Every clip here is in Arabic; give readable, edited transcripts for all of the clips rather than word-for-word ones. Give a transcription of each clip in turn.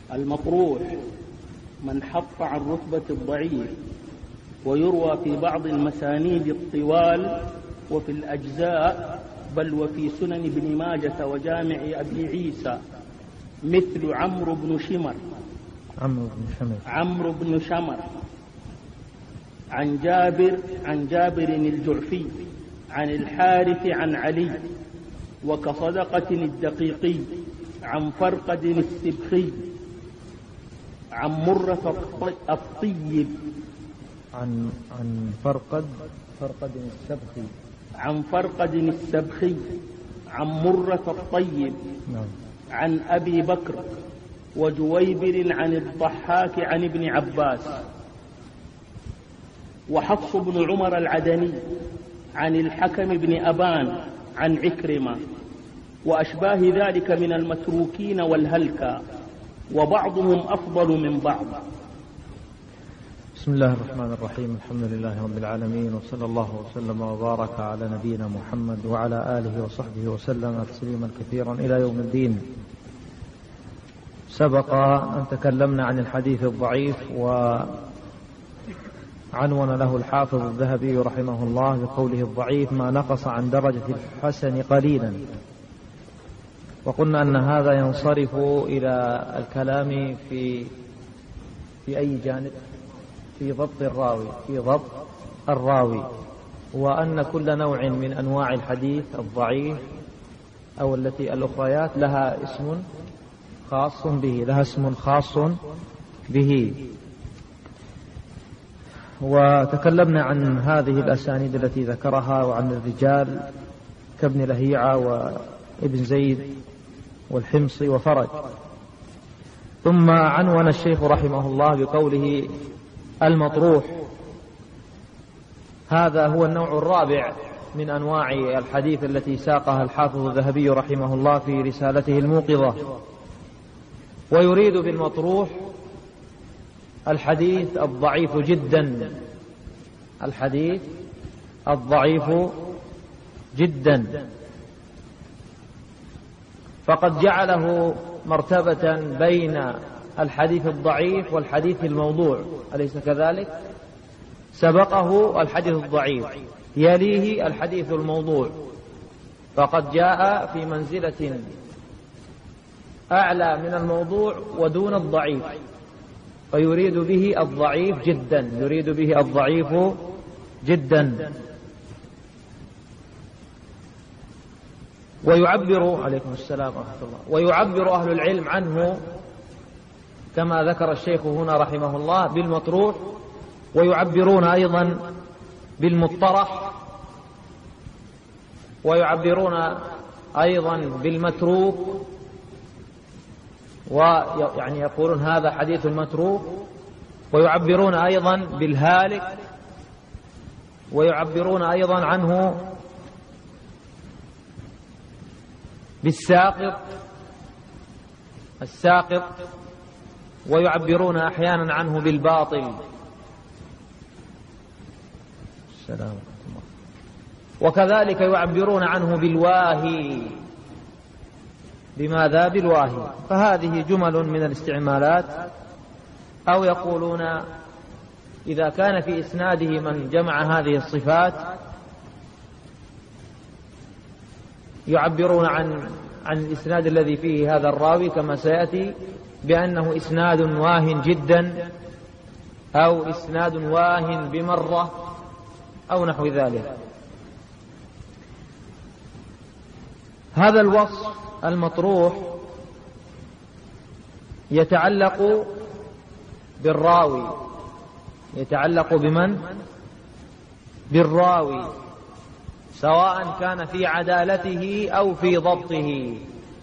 المطروح من حط عن رتبة الضعيف، ويروى في بعض المسانيد الطوال وفي الأجزاء، بل وفي سنن ابن ماجة وجامع أبي عيسى، مثل عمرو بن شمر عن جابر الجعفي عن الحارث عن علي، وكصدقة الدقيقي عن فرقد السبخي عن مرة الطيب عن فرقد السبخي عن مرة الطيب عن أبي بكر وجويبر عن الضحاك عن ابن عباس. وحفص بن عمر العدني عن الحكم بن أبان عن عكرمة، وأشباه ذلك من المتروكين والهلكى، وبعضهم أفضل من بعض. بسم الله الرحمن الرحيم. الحمد لله رب العالمين، وصلى الله وسلم وبارك على نبينا محمد وعلى آله وصحبه وسلم تسليما كثيرا إلى يوم الدين. سبق أن تكلمنا عن الحديث الضعيف، وعنون له الحافظ الذهبي رحمه الله بقوله الضعيف ما نقص عن درجة الحسن قليلا، وقلنا أن هذا ينصرف إلى الكلام في أي جانب؟ في ضبط الراوي، وأن كل نوع من أنواع الحديث الضعيف أو الأخريات لها اسم خاص به. وتكلمنا عن هذه الأسانيد التي ذكرها، وعن الرجال كابن لهيعة وابن زيد والحمصي وفرج. ثم عنون الشيخ رحمه الله بقوله المطروح، هذا هو النوع الرابع من أنواع الحديث التي ساقها الحافظ الذهبي رحمه الله في رسالته الموقظة، ويريد بالمطروح الحديث الضعيف جدا، فقد جعله مرتبة بين الحديث الضعيف والحديث الموضوع، أليس كذلك؟ سبقه الحديث الضعيف، يليه الحديث الموضوع، فقد جاء في منزلة أعلى من الموضوع ودون الضعيف، فيريد به الضعيف جدا. ويعبر عليكم السلام ورحمة الله، ويعبر أهل العلم عنه كما ذكر الشيخ هنا رحمه الله بالمطروح، ويعبرون أيضا بالمطرح، ويعبرون أيضا بالمتروك، ويعني يقولون هذا حديث المتروك، ويعبرون أيضا بالهالك، ويعبرون أيضا عنه بالساقط، ويعبرون أحيانا عنه بالباطل. السلام عليكم. وكذلك يعبرون عنه بالواهي. بماذا؟ بالواهي. فهذه جمل من الاستعمالات. أو يقولون إذا كان في إسناده من جمع هذه الصفات، يعبرون عن الإسناد الذي فيه هذا الراوي كما سيأتي بأنه إسناد واه جدا، أو إسناد واه بمرة، أو نحو ذلك. هذا الوصف المطروح يتعلق بالراوي، يتعلق بمن؟ بالراوي، سواء كان في عدالته أو في ضبطه،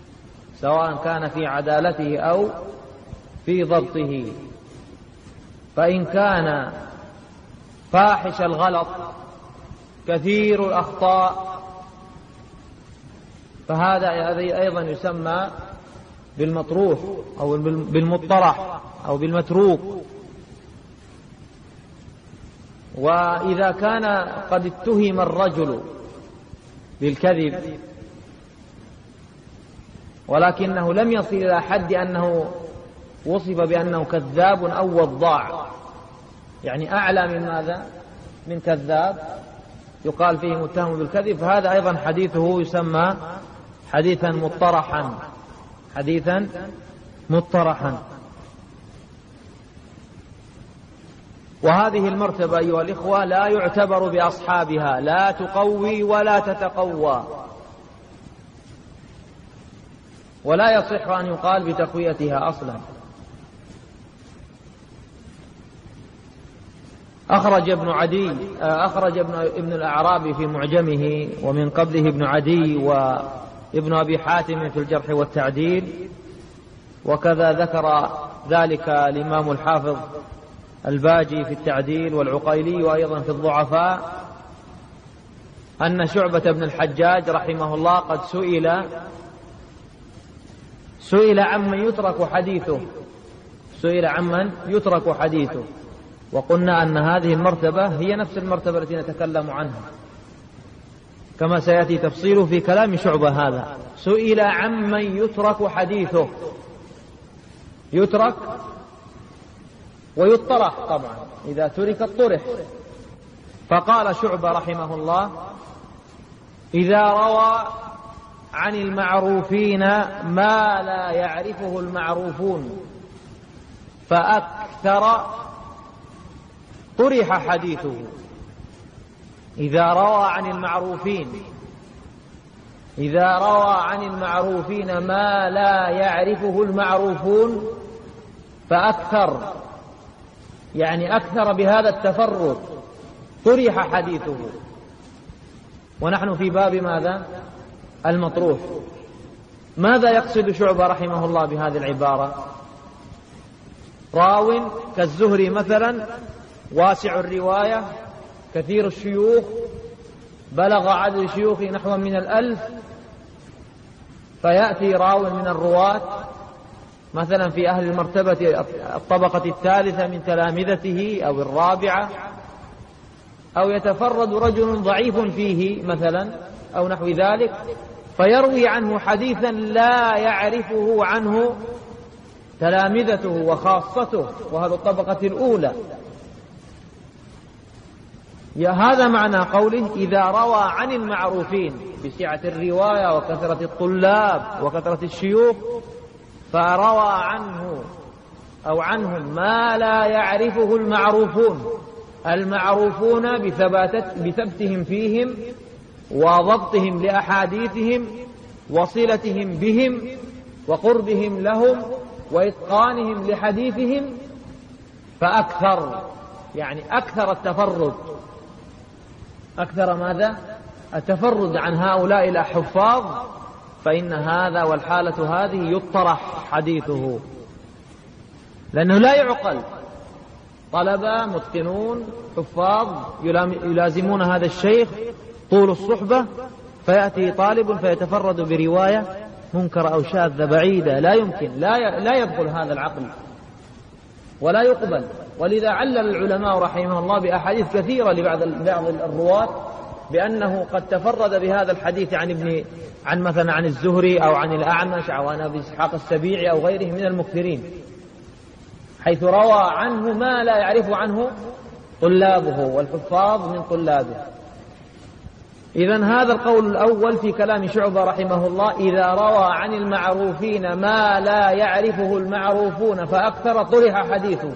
فإن كان فاحش الغلط كثير الأخطاء، فهذا أيضا يسمى بالمطروح أو بالمطرح أو بالمتروك. وإذا كان قد اتهم الرجل بالكذب ولكنه لم يصل إلى حد أنه وصف بأنه كذاب أو وضاع، يعني أعلى من ماذا؟ من كذاب، يقال فيه متهم بالكذب، فهذا أيضا حديثه يسمى حديثا مطرحا، حديثا مطرحا. وهذه المرتبة أيها الإخوة لا يعتبر بأصحابها، لا تقوي ولا تتقوى، ولا يصح أن يقال بتقويتها أصلا. أخرج ابن الأعرابي في معجمه، ومن قبله ابن عدي وابن أبي حاتم في الجرح والتعديل، وكذا ذكر ذلك الإمام الحافظ الباجي في التعديل، والعقيلي أيضا في الضعفاء، أن شعبة بن الحجاج رحمه الله قد سئل عمن يترك حديثه، وقلنا أن هذه المرتبة هي نفس المرتبة التي نتكلم عنها كما سيأتي تفصيله في كلام شعبة. هذا سئل عمن يترك حديثه، يترك ويطرح طبعا، إذا ترك اطرح. فقال شعبة رحمه الله: إذا روى عن المعروفين ما لا يعرفه المعروفون فأكثر طرح حديثه. إذا روى عن المعروفين ما لا يعرفه المعروفون فأكثر، يعني أكثر بهذا التفرد، طرح حديثه. ونحن في باب ماذا؟ المطروح. ماذا يقصد شعبة رحمه الله بهذه العبارة؟ راو كالزهري مثلا، واسع الرواية، كثير الشيوخ، بلغ عدد الشيوخ نحو من 1000، فيأتي راو من الرواة مثلا في أهل المرتبة الطبقة الثالثة من تلامذته أو الرابعة، أو يتفرد رجل ضعيف فيه مثلا أو نحو ذلك، فيروي عنه حديثا لا يعرفه عنه تلامذته وخاصته، وهذا الطبقة الأولى. هذا معنى قوله إذا روى عن المعروفين، بسعة الرواية وكثرة الطلاب وكثرة الشيوخ، فروى عنه أو عنهم ما لا يعرفه المعروفون بثبتهم فيهم وضبطهم لأحاديثهم وصلتهم بهم وقربهم لهم وإتقانهم لحديثهم، فأكثر، يعني أكثر التفرد. أكثر ماذا؟ التفرد عن هؤلاء الحفاظ، فإن هذا والحالة هذه يطرح حديثه، لأنه لا يعقل. طلبة متقنون حفاظ يلازمون هذا الشيخ طول الصحبة، فيأتي طالب فيتفرد برواية منكر أو شاذة بعيدة، لا يمكن، لا يدخل هذا العقل ولا يقبل. ولذا علل العلماء رحمه الله بأحاديث كثيرة لبعض الرواة بأنه قد تفرد بهذا الحديث عن مثلا عن الزهري أو عن الأعمش أو عن أبي إسحاق السبيعي أو غيره من المكثرين، حيث روى عنه ما لا يعرف عنه طلابه والحفاظ من طلابه. إذن هذا القول الأول في كلام شعبة رحمه الله: إذا روى عن المعروفين ما لا يعرفه المعروفون فأكثر طرح حديثه.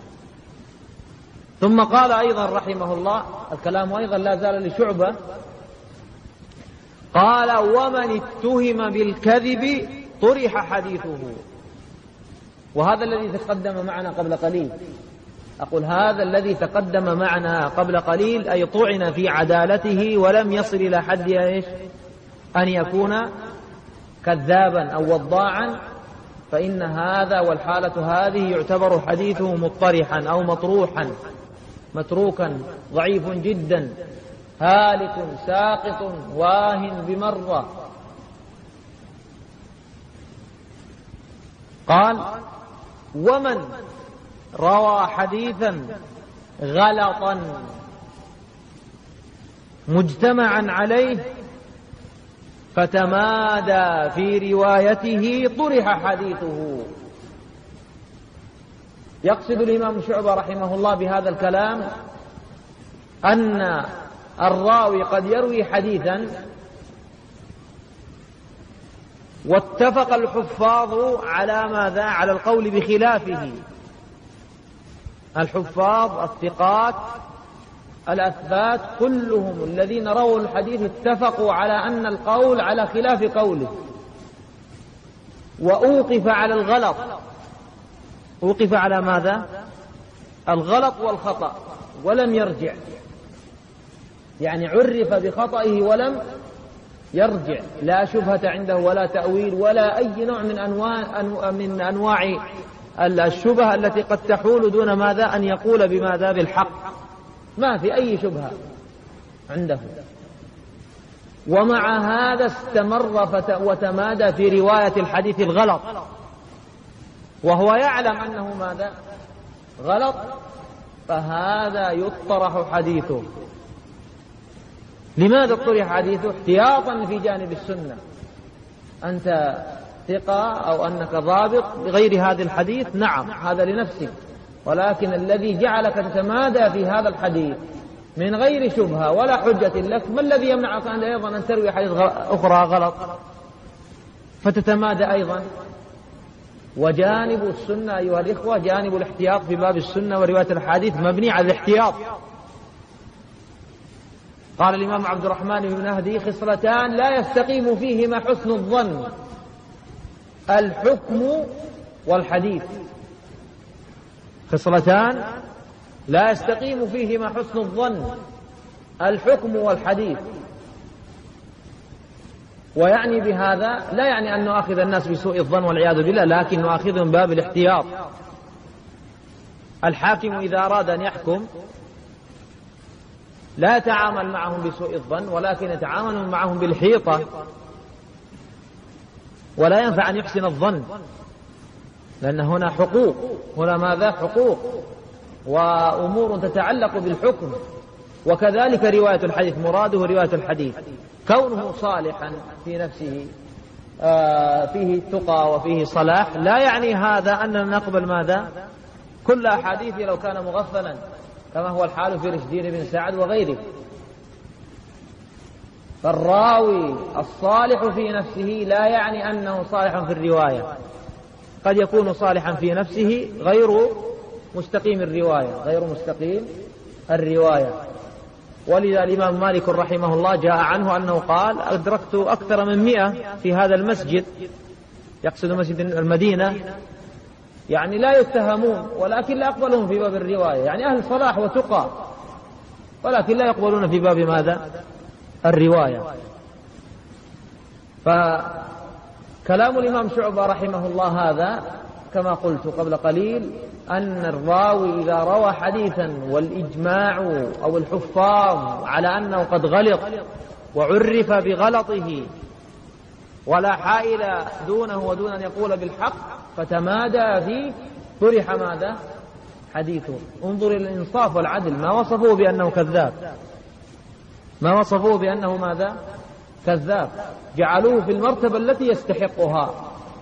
ثم قال أيضا رحمه الله، الكلام أيضا لا زال لشعبة، قال: ومن اتهم بالكذب طرح حديثه. وهذا الذي تقدم معنا قبل قليل، أقول هذا الذي تقدم معنا قبل قليل، أي طعن في عدالته ولم يصل إلى حد أن يكون كذابا أو وضاعا، فإن هذا والحالة هذه يعتبر حديثه مطرحا أو مطروحا، متروكا، ضعيف جدا، هالك، ساقط، واهن بمرة. قال: ومن روى حديثا غلطا مجتمعا عليه فتمادى في روايته طرح حديثه. يقصد الإمام شعبة رحمه الله بهذا الكلام أن الراوي قد يروي حديثا واتفق الحفاظ على ماذا؟ على القول بخلافه. الحفاظ الثقات الأثبات كلهم الذين رووا الحديث اتفقوا على أن القول على خلاف قوله، وأوقف على الغلط. أوقف على ماذا؟ الغلط والخطأ ولم يرجع، يعني عرف بخطئه ولم يرجع، لا شبهة عنده ولا تأويل ولا أي نوع من أنواع الشبهة التي قد تحول دون ماذا؟ أن يقول بماذا؟ بالحق، ما في أي شبهة عنده. ومع هذا استمر وتمادى في رواية الحديث الغلط، وهو يعلم أنه ماذا؟ غلط، فهذا يطرح حديثه. لماذا طرح حديثه؟ احتياطا في جانب السنة. أنت ثقة أو أنك ضابط بغير هذا الحديث، نعم هذا لنفسك، ولكن الذي جعلك تتمادى في هذا الحديث من غير شبهة ولا حجة لك، ما الذي يمنعك أن أيضا أن تروي حديث أخرى غلط فتتمادى أيضا؟ وجانب السنة أيها الإخوة، جانب الاحتياط في باب السنة ورواية الحديث مبني على الاحتياط. قال الإمام عبد الرحمن بن مهدي: خصلتان لا يستقيم فيهما حسن الظن، الحكم والحديث. خصلتان لا يستقيم فيهما حسن الظن، الحكم والحديث. ويعني بهذا لا يعني أن نؤاخذ الناس بسوء الظن والعياذ بالله، لكن نؤاخذهم باب الاحتياط. الحاكم إذا أراد أن يحكم لا يتعامل معهم بسوء الظن، ولكن يتعامل معهم بالحيطة، ولا ينفع أن يحسن الظن، لأن هنا حقوق، هنا ماذا؟ حقوق وأمور تتعلق بالحكم. وكذلك رواية الحديث، مراده رواية الحديث كونه صالحا في نفسه، فيه التقى وفيه صلاح، لا يعني هذا أننا نقبل ماذا؟ كل أحاديث لو كان مغفلا، كما هو الحال في رشدين بن سعد وغيره. فالراوي الصالح في نفسه لا يعني أنه صالح في الرواية، قد يكون صالحا في نفسه غير مستقيم الرواية. ولذا الإمام مالك رحمه الله جاء عنه أنه قال: أدركت أكثر من 100 في هذا المسجد، يقصد مسجد المدينة، يعني لا يتهمون ولكن لا يقبلون في باب الرواية، يعني أهل صلاح وتقى، ولكن لا يقبلون في باب ماذا؟ الرواية. فكلام الإمام شعبة رحمه الله هذا كما قلت قبل قليل، أن الراوي إذا روى حديثا والإجماع أو الحفاظ على أنه قد غلط وعرف بغلطه ولا حائل دونه ودون أن يقول بالحق فتمادى فيه، طرح ماذا؟ حديثه. انظر إلى الإنصاف والعدل، ما وصفوه بأنه كذاب، ما وصفوه بأنه ماذا؟ كذاب، جعلوه في المرتبة التي يستحقها.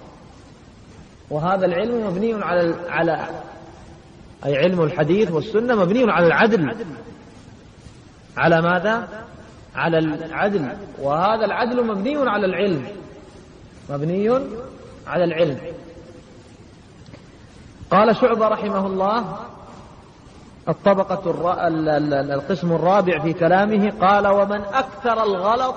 وهذا العلم مبني على أي علم الحديث والسنة مبني على العدل. على ماذا؟ على العدل، وهذا العدل مبني على العلم، مبني على العلم. قال شعبة رحمه الله: القسم الرابع في كلامه، قال: ومن أكثر الغلط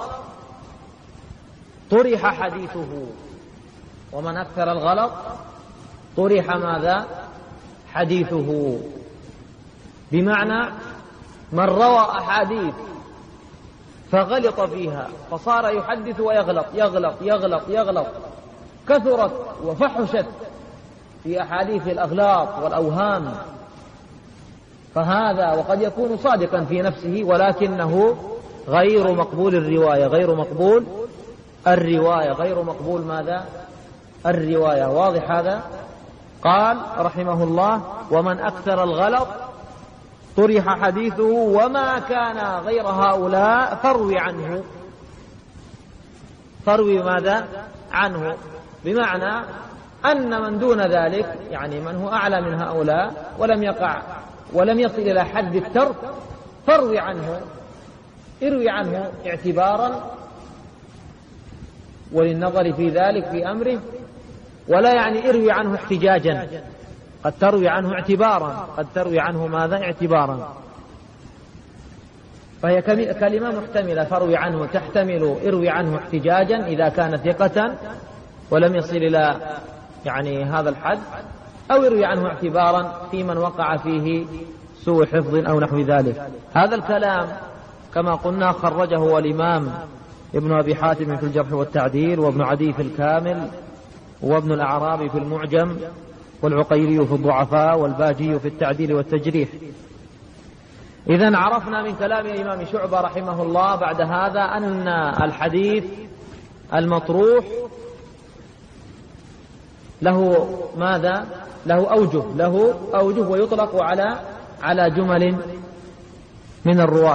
طرح حديثه. ومن أكثر الغلط طرح ماذا؟ حديثه. بمعنى من روى أحاديث فغلط فيها فصار يحدث ويغلط، يغلط، كثرت وفحشت في أحاديث الأغلاط والأوهام، فهذا وقد يكون صادقا في نفسه ولكنه غير مقبول الرواية، غير مقبول ماذا؟ الرواية. واضح هذا؟ قال رحمه الله: ومن أكثر الغلط طرح حديثه، وما كان غير هؤلاء فاروي عنه. فاروي ماذا؟ عنه. بمعنى أن من دون ذلك يعني من هو أعلى من هؤلاء ولم يصل إلى حد الترك فاروي عنه اعتبارا وللنظر في ذلك في أمره، ولا يعني اروي عنه احتجاجا، قد تروي عنه اعتبارا، قد تروي عنه ماذا اعتبارا، فهي كلمة محتملة، فاروي عنه تحتمل اروي عنه احتجاجا إذا كان ثقة ولم يصل إلى يعني هذا الحد، أو يروي عنه اعتبارا في من وقع فيه سوء حفظ أو نحو ذلك. هذا الكلام كما قلنا خرجه الإمام ابن أبي حاتم في الجرح والتعديل، وابن عدي في الكامل، وابن الأعرابي في المعجم، والعقيلي في الضعفاء، والباجي في التعديل والتجريح. إذن عرفنا من كلام الإمام شعبة رحمه الله بعد هذا أن الحديث المطروح له ماذا؟ له أوجه ويطلق على جمل من الرواة.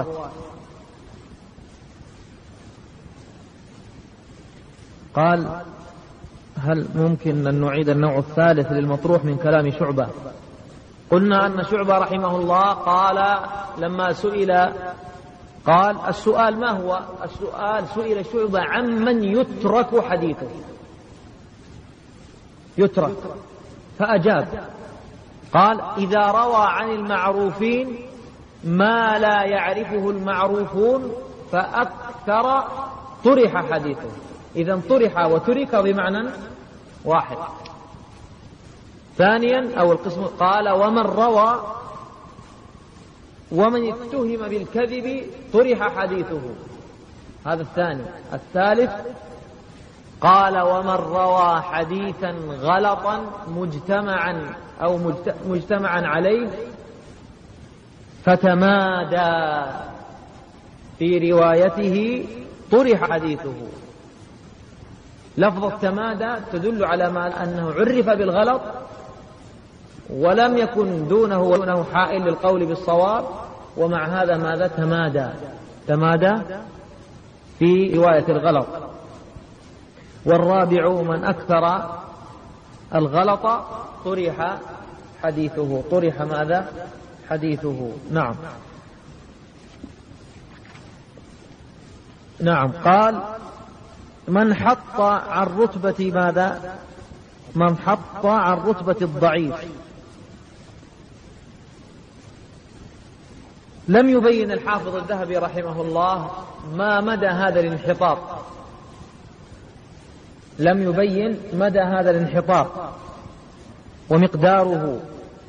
قال: هل ممكن أن نعيد النوع الثالث للمطروح من كلام شعبة؟ قلنا أن شعبة رحمه الله قال لما سئل قال: السؤال ما هو؟ السؤال سئل شعبة عمن يترك حديثه، يترك، فأجاب قال: إذا روى عن المعروفين ما لا يعرفه المعروفون فأكثر طرح حديثه. إذن طرح وترك بمعنى واحد. ثانيا أو القسم قال: ومن روى ومن اتهم بالكذب طرح حديثه، هذا الثاني. الثالث قال: ومن روى حديثا غلطا مجتمعا عليه فتمادى في روايته طرح حديثه. لفظ التمادى تدل على ما أنه عرف بالغلط ولم يكن دونه حائل للقول بالصواب، ومع هذا ماذا؟ تمادى في رواية الغلط. والرابع من أكثر الغلط طرح حديثه. طرح ماذا؟ حديثه. نعم. قال: من حط عن رتبة ماذا؟ من حط عن رتبة الضعيف. لم يبين الحافظ الذهبي رحمه الله ما مدى هذا الانحطاط، لم يبين مدى هذا الانحطاط ومقداره،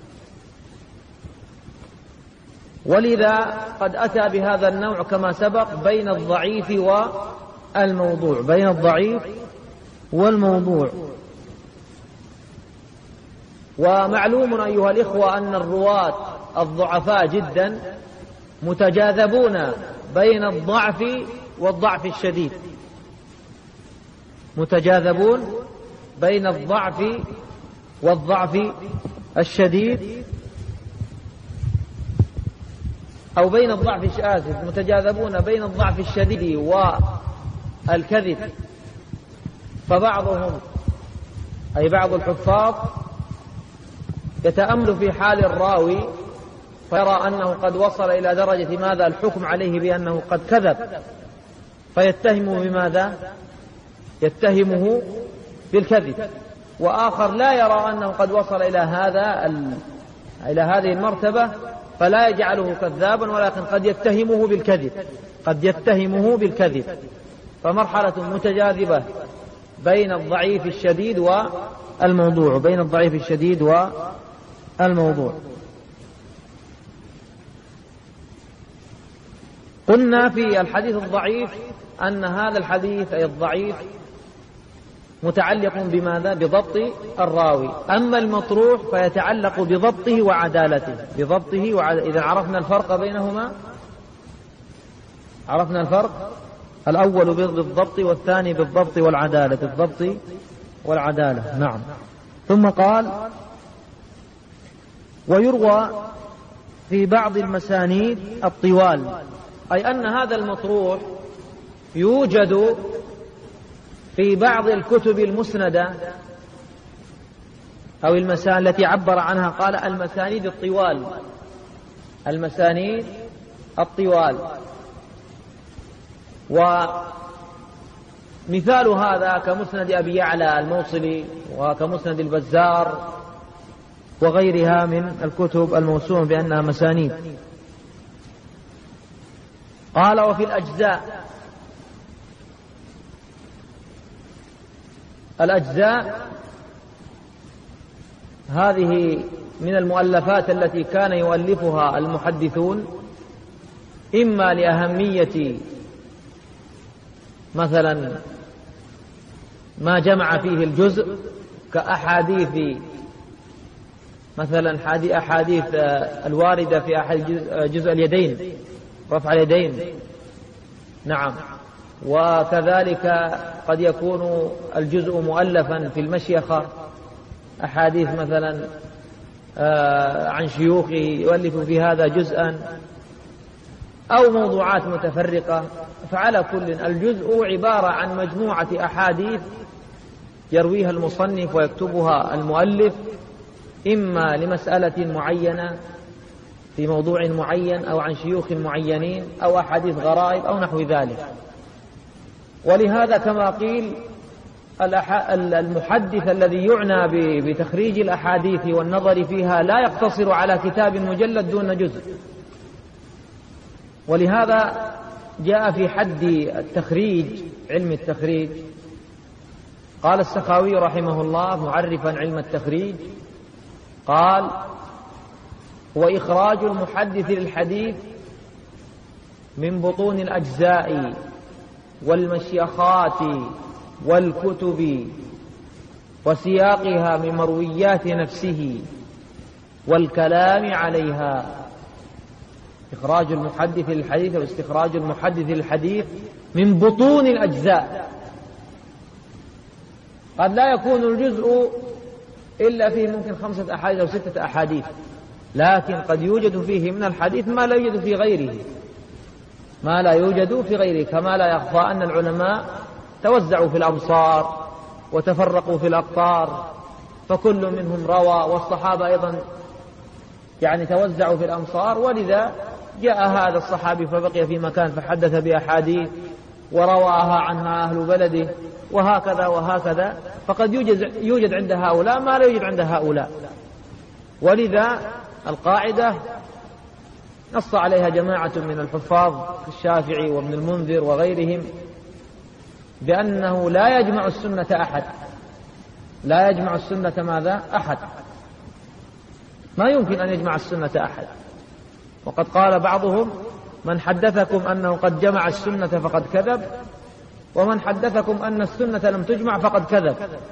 ولذا قد أتى بهذا النوع كما سبق بين الضعيف والموضوع، بين الضعيف والموضوع. ومعلوم أيها الإخوة أن الرواة الضعفاء جدا متجاذبون بين الضعف والضعف الشديد، متجاذبون بين الضعف والضعف الشديد، أو بين الضعف متجاذبون بين الضعف الشديد والكذب. فبعضهم أي بعض الحفاظ يتأمل في حال الراوي فيرى أنه قد وصل إلى درجة ماذا؟ الحكم عليه بأنه قد كذب، فيتهمه بماذا؟ يتهمه بالكذب. وآخر لا يرى أنه قد وصل إلى هذه المرتبة فلا يجعله كذابا، ولكن قد يتهمه بالكذب. فمرحلة متجاذبة بين الضعيف الشديد والموضوع، بين الضعيف الشديد والموضوع. قلنا في الحديث الضعيف أن هذا الحديث أي الضعيف متعلق بماذا؟ بضبط الراوي. أما المطروح فيتعلق بضبطه وعدالته، إذا عرفنا الفرق بينهما، عرفنا الفرق الأول بالضبط والثاني بالضبط والعدالة، بالضبط والعدالة. نعم. ثم قال: ويروى في بعض المسانيد الطوال، أي أن هذا المطروح يوجد في بعض الكتب المسندة أو المسانيد التي عبر عنها قال المسانيد الطوال، المسانيد الطوال. ومثال هذا كمسند أبي يعلى الموصلي وكمسند البزار وغيرها من الكتب الموسومة بأنها مسانيد. قال وفي الأجزاء، الأجزاء هذه من المؤلفات التي كان يؤلفها المحدثون إما لأهمية مثلا ما جمع فيه الجزء كأحاديث مثلا أحاديث الواردة في جزء اليدين، رفع اليدين، نعم. وكذلك قد يكون الجزء مؤلفا في المشيخة، أحاديث مثلا عن شيوخه يؤلف في هذا جزءا، أو موضوعات متفرقة. فعلى كل الجزء عبارة عن مجموعة أحاديث يرويها المصنف ويكتبها المؤلف إما لمسألة معينة في موضوع معين أو عن شيوخ معينين أو أحاديث غرائب أو نحو ذلك. ولهذا كما قيل المحدث الذي يعنى بتخريج الأحاديث والنظر فيها لا يقتصر على كتاب مجلد دون جزء. ولهذا جاء في حد التخريج، علم التخريج، قال السخاوي رحمه الله معرفا علم التخريج، قال هو إخراج المحدث للحديث من بطون الأجزاء والمشيخات والكتب وسياقها من مرويات نفسه والكلام عليها. إخراج المحدث للحديث واستخراج المحدث للحديث من بطون الأجزاء. قد لا يكون الجزء إلا فيه ممكن 5 أحاديث أو 6 أحاديث، لكن قد يوجد فيه من الحديث ما لا يوجد في غيره، ما لا يوجد في غيره. كما لا يخفى أن العلماء توزعوا في الأمصار وتفرقوا في الأقطار، فكل منهم روى، والصحابة أيضا يعني توزعوا في الأمصار. ولذا جاء هذا الصحابي فبقي في مكان فحدث بأحاديث ورواها عنها أهل بلده، وهكذا وهكذا. فقد يوجد عند هؤلاء ما لا يوجد عند هؤلاء. ولذا القاعدة نص عليها جماعة من الحفاظ كالشافعي وابن المنذر وغيرهم بأنه لا يجمع السنة أحد، لا يجمع السنة ماذا؟ أحد، ما يمكن أن يجمع السنة أحد. وقد قال بعضهم من حدثكم أنه قد جمع السنة فقد كذب، ومن حدثكم أن السنة لم تجمع فقد كذب.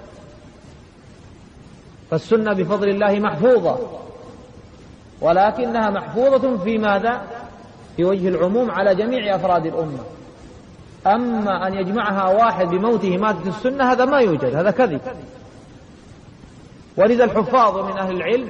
فالسنة بفضل الله محفوظة، ولكنها محفوظة في ماذا؟ في وجه العموم على جميع أفراد الأمة. أما أن يجمعها واحد بموته ماتت السنة هذا ما يوجد، هذا كذب. ولذا الحفاظ من أهل العلم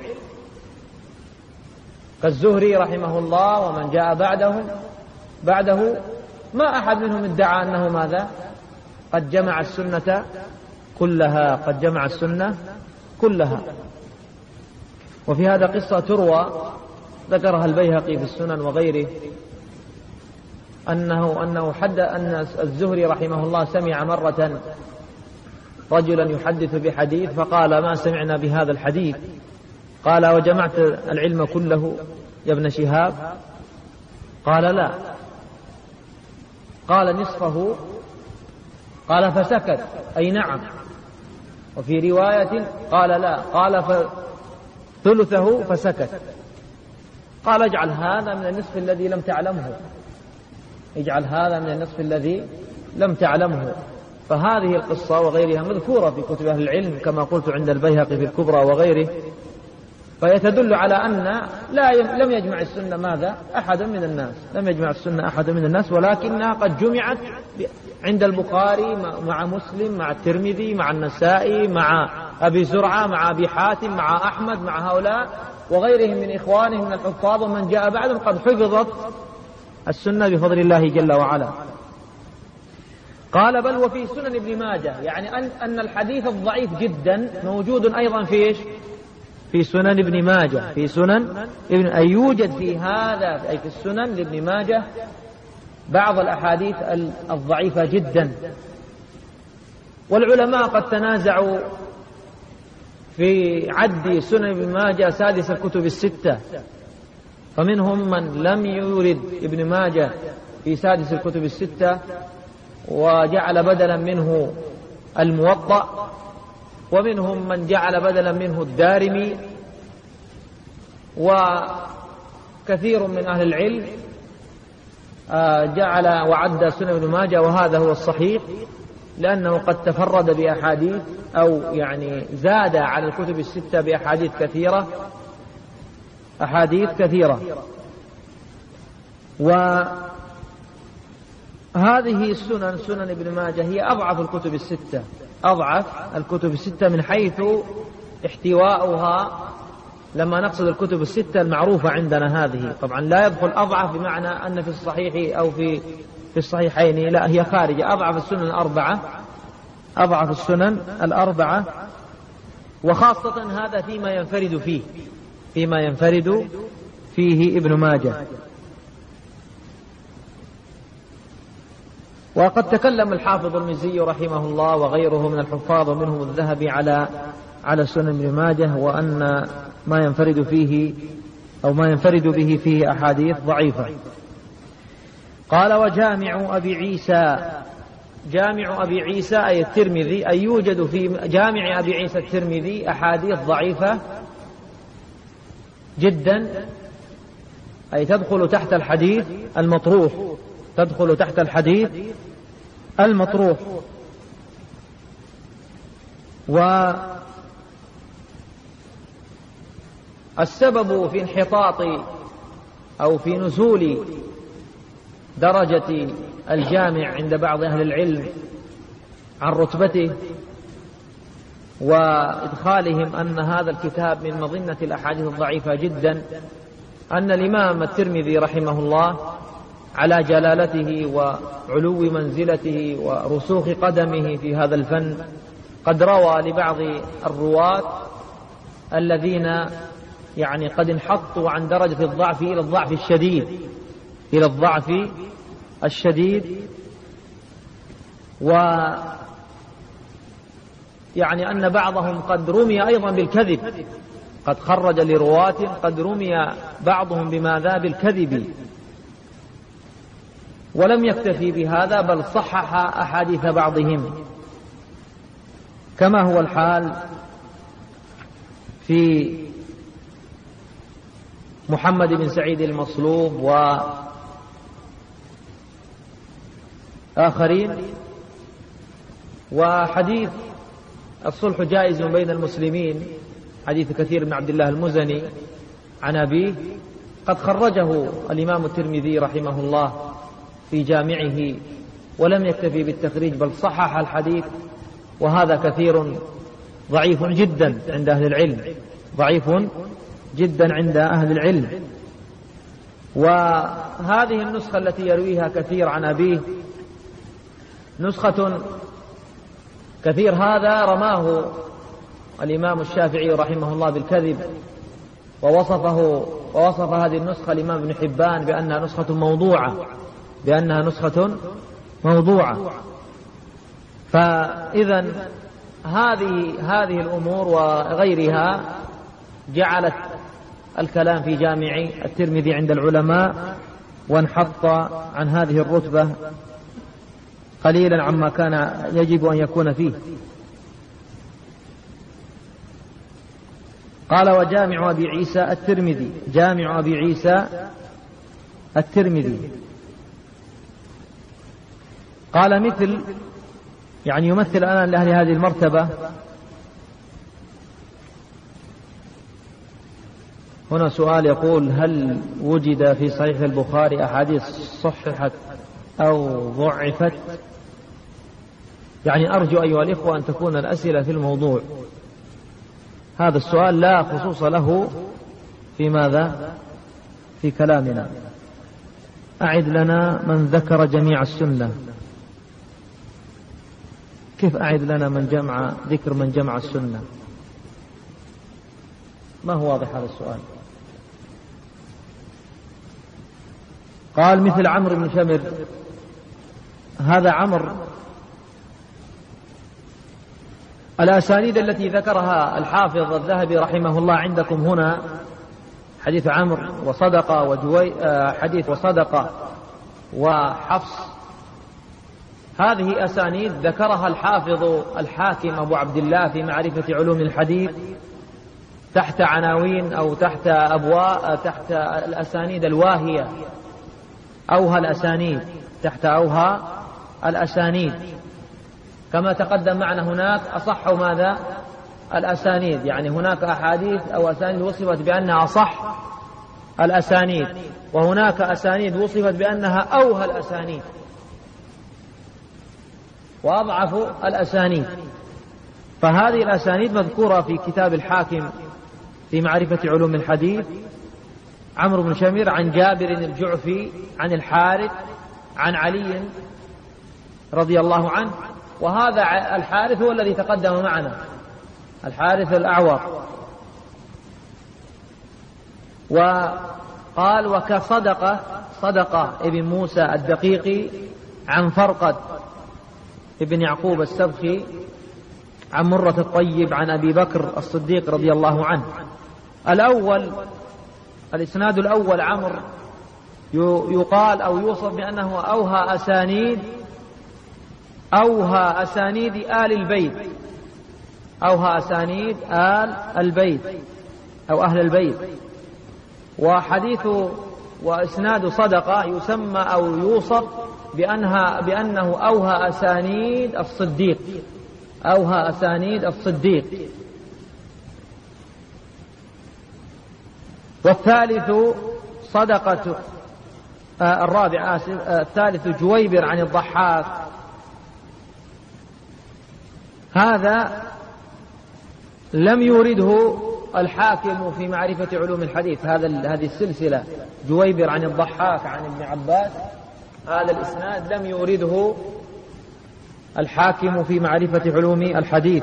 كالزهري رحمه الله ومن جاء بعده ما أحد منهم ادعى أنه ماذا؟ قد جمع السنة كلها، قد جمع السنة كلها. وفي هذا قصة تروى ذكرها البيهقي في السنن وغيره، أنه حد أن الزهري رحمه الله سمع مرة رجلا يحدث بحديث فقال ما سمعنا بهذا الحديث. قال وجمعت العلم كله يا ابن شهاب؟ قال لا. قال نصفه؟ قال فسكت، أي نعم. وفي رواية قال لا، قال ثلثه فسكت. قال اجعل هذا من النصف الذي لم تعلمه، اجعل هذا من النصف الذي لم تعلمه. فهذه القصة وغيرها مذكورة في كتب أهل العلم كما قلت عند البيهقي في الكبرى وغيره، فيتدل على أن لم يجمع السنة ماذا؟ أحد من الناس، لم يجمع السنة أحد من الناس، ولكنها قد جمعت عند البخاري مع مسلم مع الترمذي مع النسائي مع أبي زرعة مع أبي حاتم مع أحمد مع هؤلاء وغيرهم من إخوانهم من الحفاظ ومن جاء بعدهم، قد حفظت السنة بفضل الله جل وعلا. قال بل وفي سنن ابن ماجه، يعني أن الحديث الضعيف جدا موجود أيضا في إيش؟ في سنن ابن ماجه، في سنن أي يوجد في هذا أي في السنن لابن ماجه بعض الأحاديث الضعيفة جدا. والعلماء قد تنازعوا في عد سنن ابن ماجه سادس الكتب الستة، فمنهم من لم يورد ابن ماجه في سادس الكتب الستة وجعل بدلا منه الموطأ، ومنهم من جعل بدلا منه الدارمي، وكثير من أهل العلم جعل وعد سنن ابن ماجه، وهذا هو الصحيح، لأنه قد تفرد بأحاديث أو يعني زاد على الكتب الستة بأحاديث كثيرة، أحاديث كثيرة. وهذه السنن سنن ابن ماجه هي أضعف الكتب الستة، أضعف الكتب الستة من حيث احتواؤها. لما نقصد الكتب الستة المعروفة عندنا هذه، طبعا لا يدخل أضعف بمعنى أن في الصحيح أو في الصحيحين، لا، هي خارجة. أضعف السنن الأربعة، أضعف السنن الأربعة، وخاصة هذا فيما ينفرد فيه، فيما ينفرد فيه ابن ماجه. وقد تكلم الحافظ المزي رحمه الله وغيره من الحفاظ ومنهم الذهبي على سنن ابن ماجه، وأن ما ينفرد فيه أو ما ينفرد به فيه أحاديث ضعيفة. قال وجامع أبي عيسى، جامع أبي عيسى أي الترمذي، أي يوجد في جامع أبي عيسى الترمذي أحاديث ضعيفة جدا، أي تدخل تحت الحديث المطروح، تدخل تحت الحديث المطروح. والسبب في انحطاط أو في نزول درجة الجامع عند بعض أهل العلم عن رتبته وإدخالهم أن هذا الكتاب من مظنة الأحاديث الضعيفة جدا، أن الإمام الترمذي رحمه الله على جلالته وعلو منزلته ورسوخ قدمه في هذا الفن قد روى لبعض الرواة الذين يعني قد انحطوا عن درجة الضعف إلى الضعف الشديد، إلى الضعف الشديد، ويعني أن بعضهم قد رمي أيضا بالكذب، قد خرج لرواة قد رمي بعضهم بماذا؟ بالكذب. ولم يكتفي بهذا بل صحح أحاديث بعضهم، كما هو الحال في محمد بن سعيد المصلوب وآخرين. وحديث الصلح جائز بين المسلمين، حديث كثير بن عبد الله المزني عن أبيه، قد خرجه الإمام الترمذي رحمه الله في جامعه، ولم يكتفي بالتخريج بل صحح الحديث، وهذا كثير ضعيف جدا عند أهل العلم، ضعيف جدا عند أهل العلم. وهذه النسخة التي يرويها كثير عن أبيه نسخة كثير هذا رماه الإمام الشافعي رحمه الله بالكذب، ووصف هذه النسخة الإمام ابن حبان بأنها نسخة موضوعة، بأنها نسخة موضوعة. فإذا هذه الأمور وغيرها جعلت الكلام في جامع الترمذي عند العلماء وانحط عن هذه الرتبة قليلا عما كان يجب أن يكون فيه. قال وجامع أبي عيسى الترمذي، جامع أبي عيسى الترمذي. قال مثل، يعني يمثل الآن لأهل هذه المرتبة. هنا سؤال يقول هل وجد في صحيح البخاري أحاديث صححت أو ضعفت؟ يعني أرجو أيها الإخوة أن تكون الأسئلة في الموضوع. هذا السؤال لا خصوص له في ماذا؟ في كلامنا. أعد لنا من ذكر جميع السنة. كيف أعد لنا ذكر من جمع السنة؟ ما هو واضح هذا السؤال؟ قال مثل عمرو بن شمر. هذا عمرو الأسانيد التي ذكرها الحافظ الذهبي رحمه الله عندكم هنا حديث عمرو وصدقة حديث وصدقة وحفص، هذه أسانيد ذكرها الحافظ الحاكم أبو عبد الله في معرفة علوم الحديث تحت عناوين أو تحت أبواء، تحت الأسانيد الواهية، أوهى الأسانيد، تحت أوهى الأسانيد. كما تقدم معنا هناك أصح ماذا؟ الأسانيد، يعني هناك أحاديث أو أسانيد وصفت بأنها أصح الأسانيد، وهناك أسانيد وصفت بأنها أوهى الأسانيد وأضعف الأسانيد. فهذه الأسانيد مذكورة في كتاب الحاكم في معرفة علوم الحديث. عمرو بن شمر عن جابر الجعفي عن الحارث عن علي رضي الله عنه، وهذا الحارث هو الذي تقدم معنا، الحارث الأعور. وقال صدقة ابن موسى الدقيقي عن فرقد ابن يعقوب السبخي عن مرة الطيب عن أبي بكر الصديق رضي الله عنه. الإسناد الأول عمرو يقال أو يوصف بأنه أوهى أسانيد آل البيت، أوهى أسانيد آل البيت أو أهل البيت. وإسناد صدقة يسمى أو يوصف بأنه أوهى أسانيد الصديق، أوهى أسانيد الصديق. والثالث صدقة الرابع الثالث جويبر عن الضحاك. هذا لم يورده الحاكم في معرفة علوم الحديث، هذه السلسلة جويبر عن الضحاك عن ابن عباس، هذا الإسناد لم يورده الحاكم في معرفة علوم الحديث،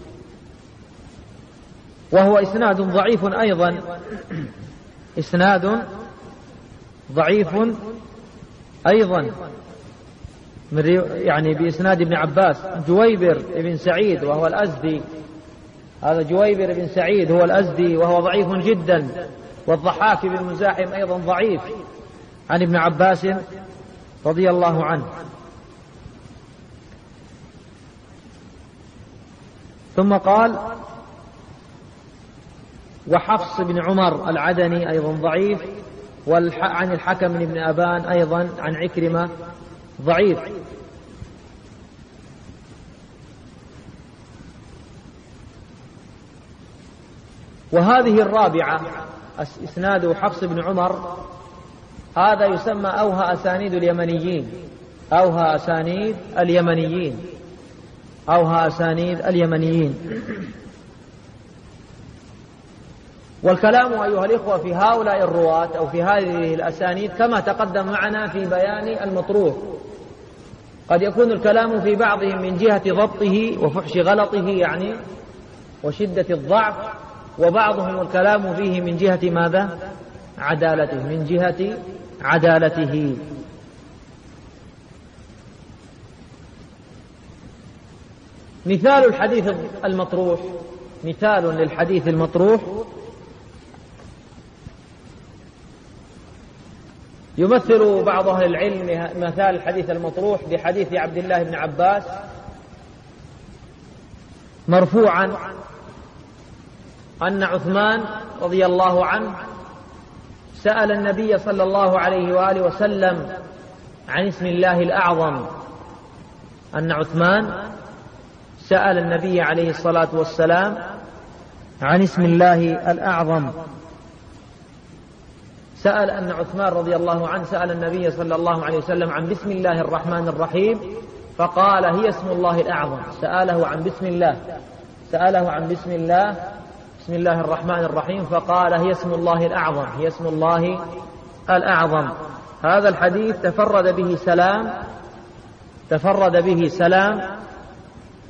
وهو إسناد ضعيف أيضا، إسناد ضعيف أيضا، يعني بإسناد ابن عباس. جويبر ابن سعيد وهو الأزدي، هذا جويبر بن سعيد هو الأزدي وهو ضعيف جدا. والضحاك بن مزاحم أيضا ضعيف عن ابن عباس رضي الله عنه. ثم قال وحفص بن عمر العدني أيضا ضعيف، عن الحكم بن أبان أيضا عن عكرمة ضعيف. وهذه الرابعة إسناد حفص بن عمر، هذا يسمى أوهى أسانيد اليمنيين، أوهى أسانيد اليمنيين، أوهى أسانيد اليمنيين. والكلام أيها الإخوة في هؤلاء الرواة أو في هذه الأسانيد كما تقدم معنا في بيان المطروح. قد يكون الكلام في بعضهم من جهة ضبطه وفحش غلطه يعني وشدة الضعف، وبعضهم الكلام فيه من جهة ماذا؟ عدالته، من جهة عدالته. مثال الحديث المطروح، مثال للحديث المطروح يمثل بعض أهل العلم مثال الحديث المطروح بحديث عبد الله بن عباس مرفوعا أن عثمان رضي الله عنه سأل النبي صلى الله عليه وآله وسلم عن اسم الله الأعظم، أن عثمان سأل النبي عليه الصلاة والسلام عن اسم الله الأعظم. سأل أن عثمان رضي الله عنه سأل النبي صلى الله عليه وسلم عن بسم الله الرحمن الرحيم، فقال هي اسم الله الأعظم. سأله عن بسم الله، سأله عن بسم الله الرحمن الرحيم، فقال هي اسم الله الأعظم، هي اسم الله الأعظم. هذا الحديث تفرد به سلام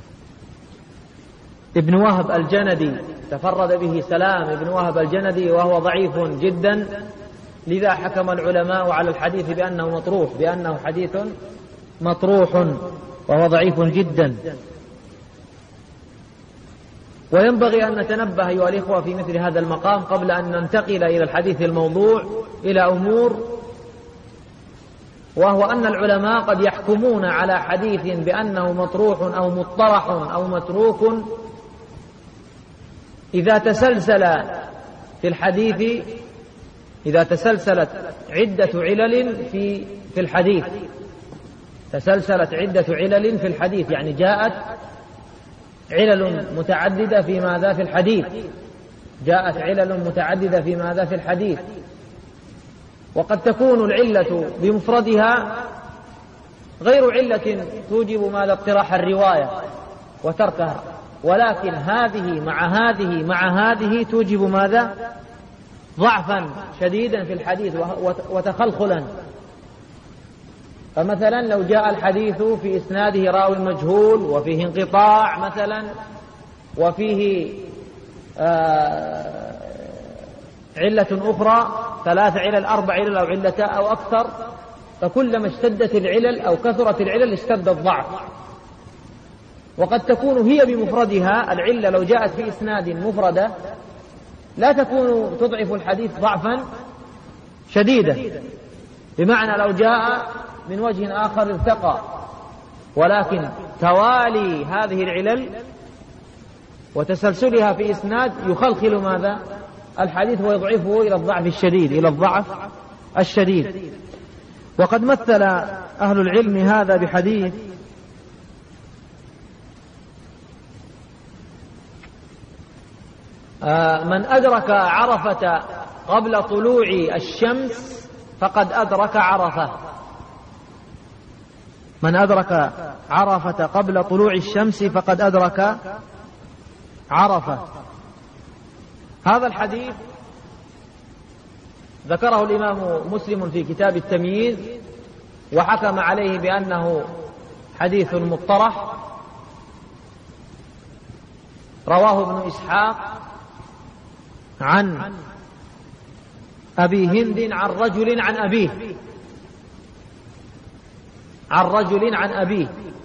ابن وهب الجندي، تفرد به سلام ابن وهب الجندي وهو ضعيف جدا، لذا حكم العلماء على الحديث بأنه مطروح، بأنه حديث مطروح وهو ضعيف جدا. وينبغي أن نتنبه أيها الإخوة في مثل هذا المقام قبل أن ننتقل إلى الحديث الموضوع إلى أمور، وهو أن العلماء قد يحكمون على حديث بأنه مطروح أو مطرح أو متروك إذا تسلسل في الحديث، إذا تسلسلت عدة علل في الحديث، تسلسلت عدة علل في الحديث، يعني جاءت علل متعددة في ماذا؟ في الحديث، جاءت علل متعددة في ماذا؟ في الحديث. وقد تكون العلة بمفردها غير علة توجب ماذا؟ اقتراح الرواية وتركها، ولكن هذه مع هذه توجب ماذا؟ ضعفا شديدا في الحديث وتخلخلا. فمثلا لو جاء الحديث في إسناده راوي مجهول وفيه انقطاع مثلا، وفيه علة أخرى، 3 علل 4 علل أو علة أو أكثر، فكلما اشتدت العلل أو كثرت العلل اشتد الضعف. وقد تكون هي بمفردها العلة لو جاءت في إسناد مفردة لا تكون تضعف الحديث ضعفا شديدا، بمعنى لو جاء من وجه آخر ارتقى، ولكن توالي هذه العلل وتسلسلها في إسناد يخلخل ماذا؟ الحديث ويضعفه إلى الضعف الشديد، إلى الضعف الشديد. وقد مثل أهل العلم هذا بحديث من أدرك عرفة قبل طلوع الشمس فقد أدرك عرفة. من أدرك عرفة قبل طلوع الشمس فقد أدرك عرفة. هذا الحديث ذكره الإمام مسلم في كتاب التمييز، وحكم عليه بأنه حديث مطرح. رواه ابن إسحاق عن أبي هند عن رجل عن أبيه، عن رجل عن أبيه.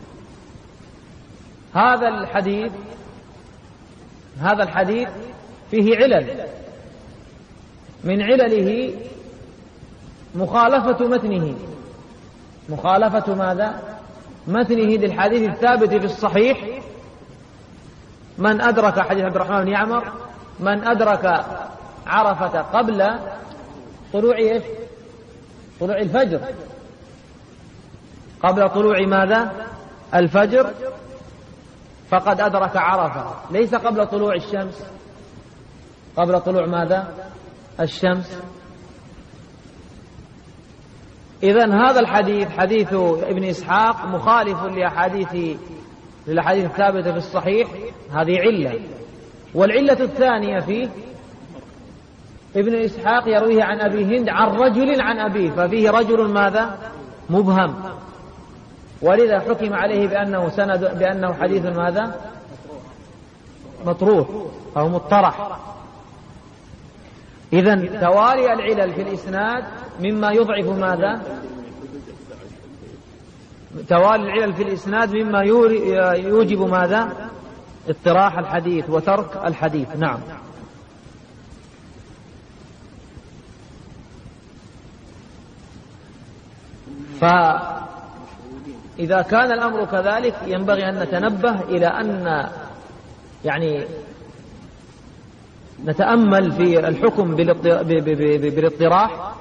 هذا الحديث فيه علل، من علله مخالفة متنه، مخالفة ماذا؟ متنه للحديث الثابت في الصحيح. من أدرك حديث عبد الرحمن بن يعمر، من أدرك عرفة قبل طلوع إيش؟ طلوع الفجر، قبل طلوع ماذا؟ الفجر، فقد أدرك عرفة، ليس قبل طلوع الشمس، قبل طلوع ماذا؟ الشمس. إذن هذا الحديث حديث ابن إسحاق مخالف للأحاديث الثابتة في الصحيح، هذه علة. والعلة الثانية فيه ابن إسحاق يرويه عن أبي هند عن رجل عن أبيه، ففيه رجل ماذا؟ مبهم، ولذا حكم عليه بأنه حديث ماذا؟ مطروح أو مطرح. إذن توالي العلل في الإسناد مما يضعف ماذا؟ توالي العلل في الإسناد مما يوجب ماذا؟ اطراح الحديث وترك الحديث. نعم. فإذا كان الأمر كذلك ينبغي أن نتنبه إلى أن يعني نتأمل في الحكم بالاطراح،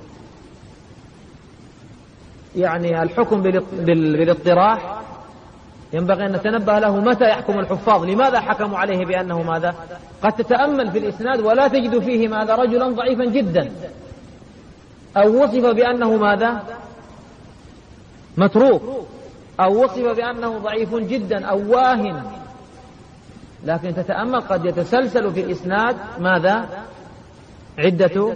يعني الحكم بالاطراح ينبغي أن نتنبه له متى يحكم الحفاظ، لماذا حكموا عليه بأنه ماذا؟ قد تتأمل في الإسناد ولا تجد فيه ماذا؟ رجلا ضعيفا جدا، أو وصف بأنه ماذا؟ متروك، أو وصف بأنه ضعيف جدا أو واهن، لكن تتأمل قد يتسلسل في الإسناد ماذا؟ عدة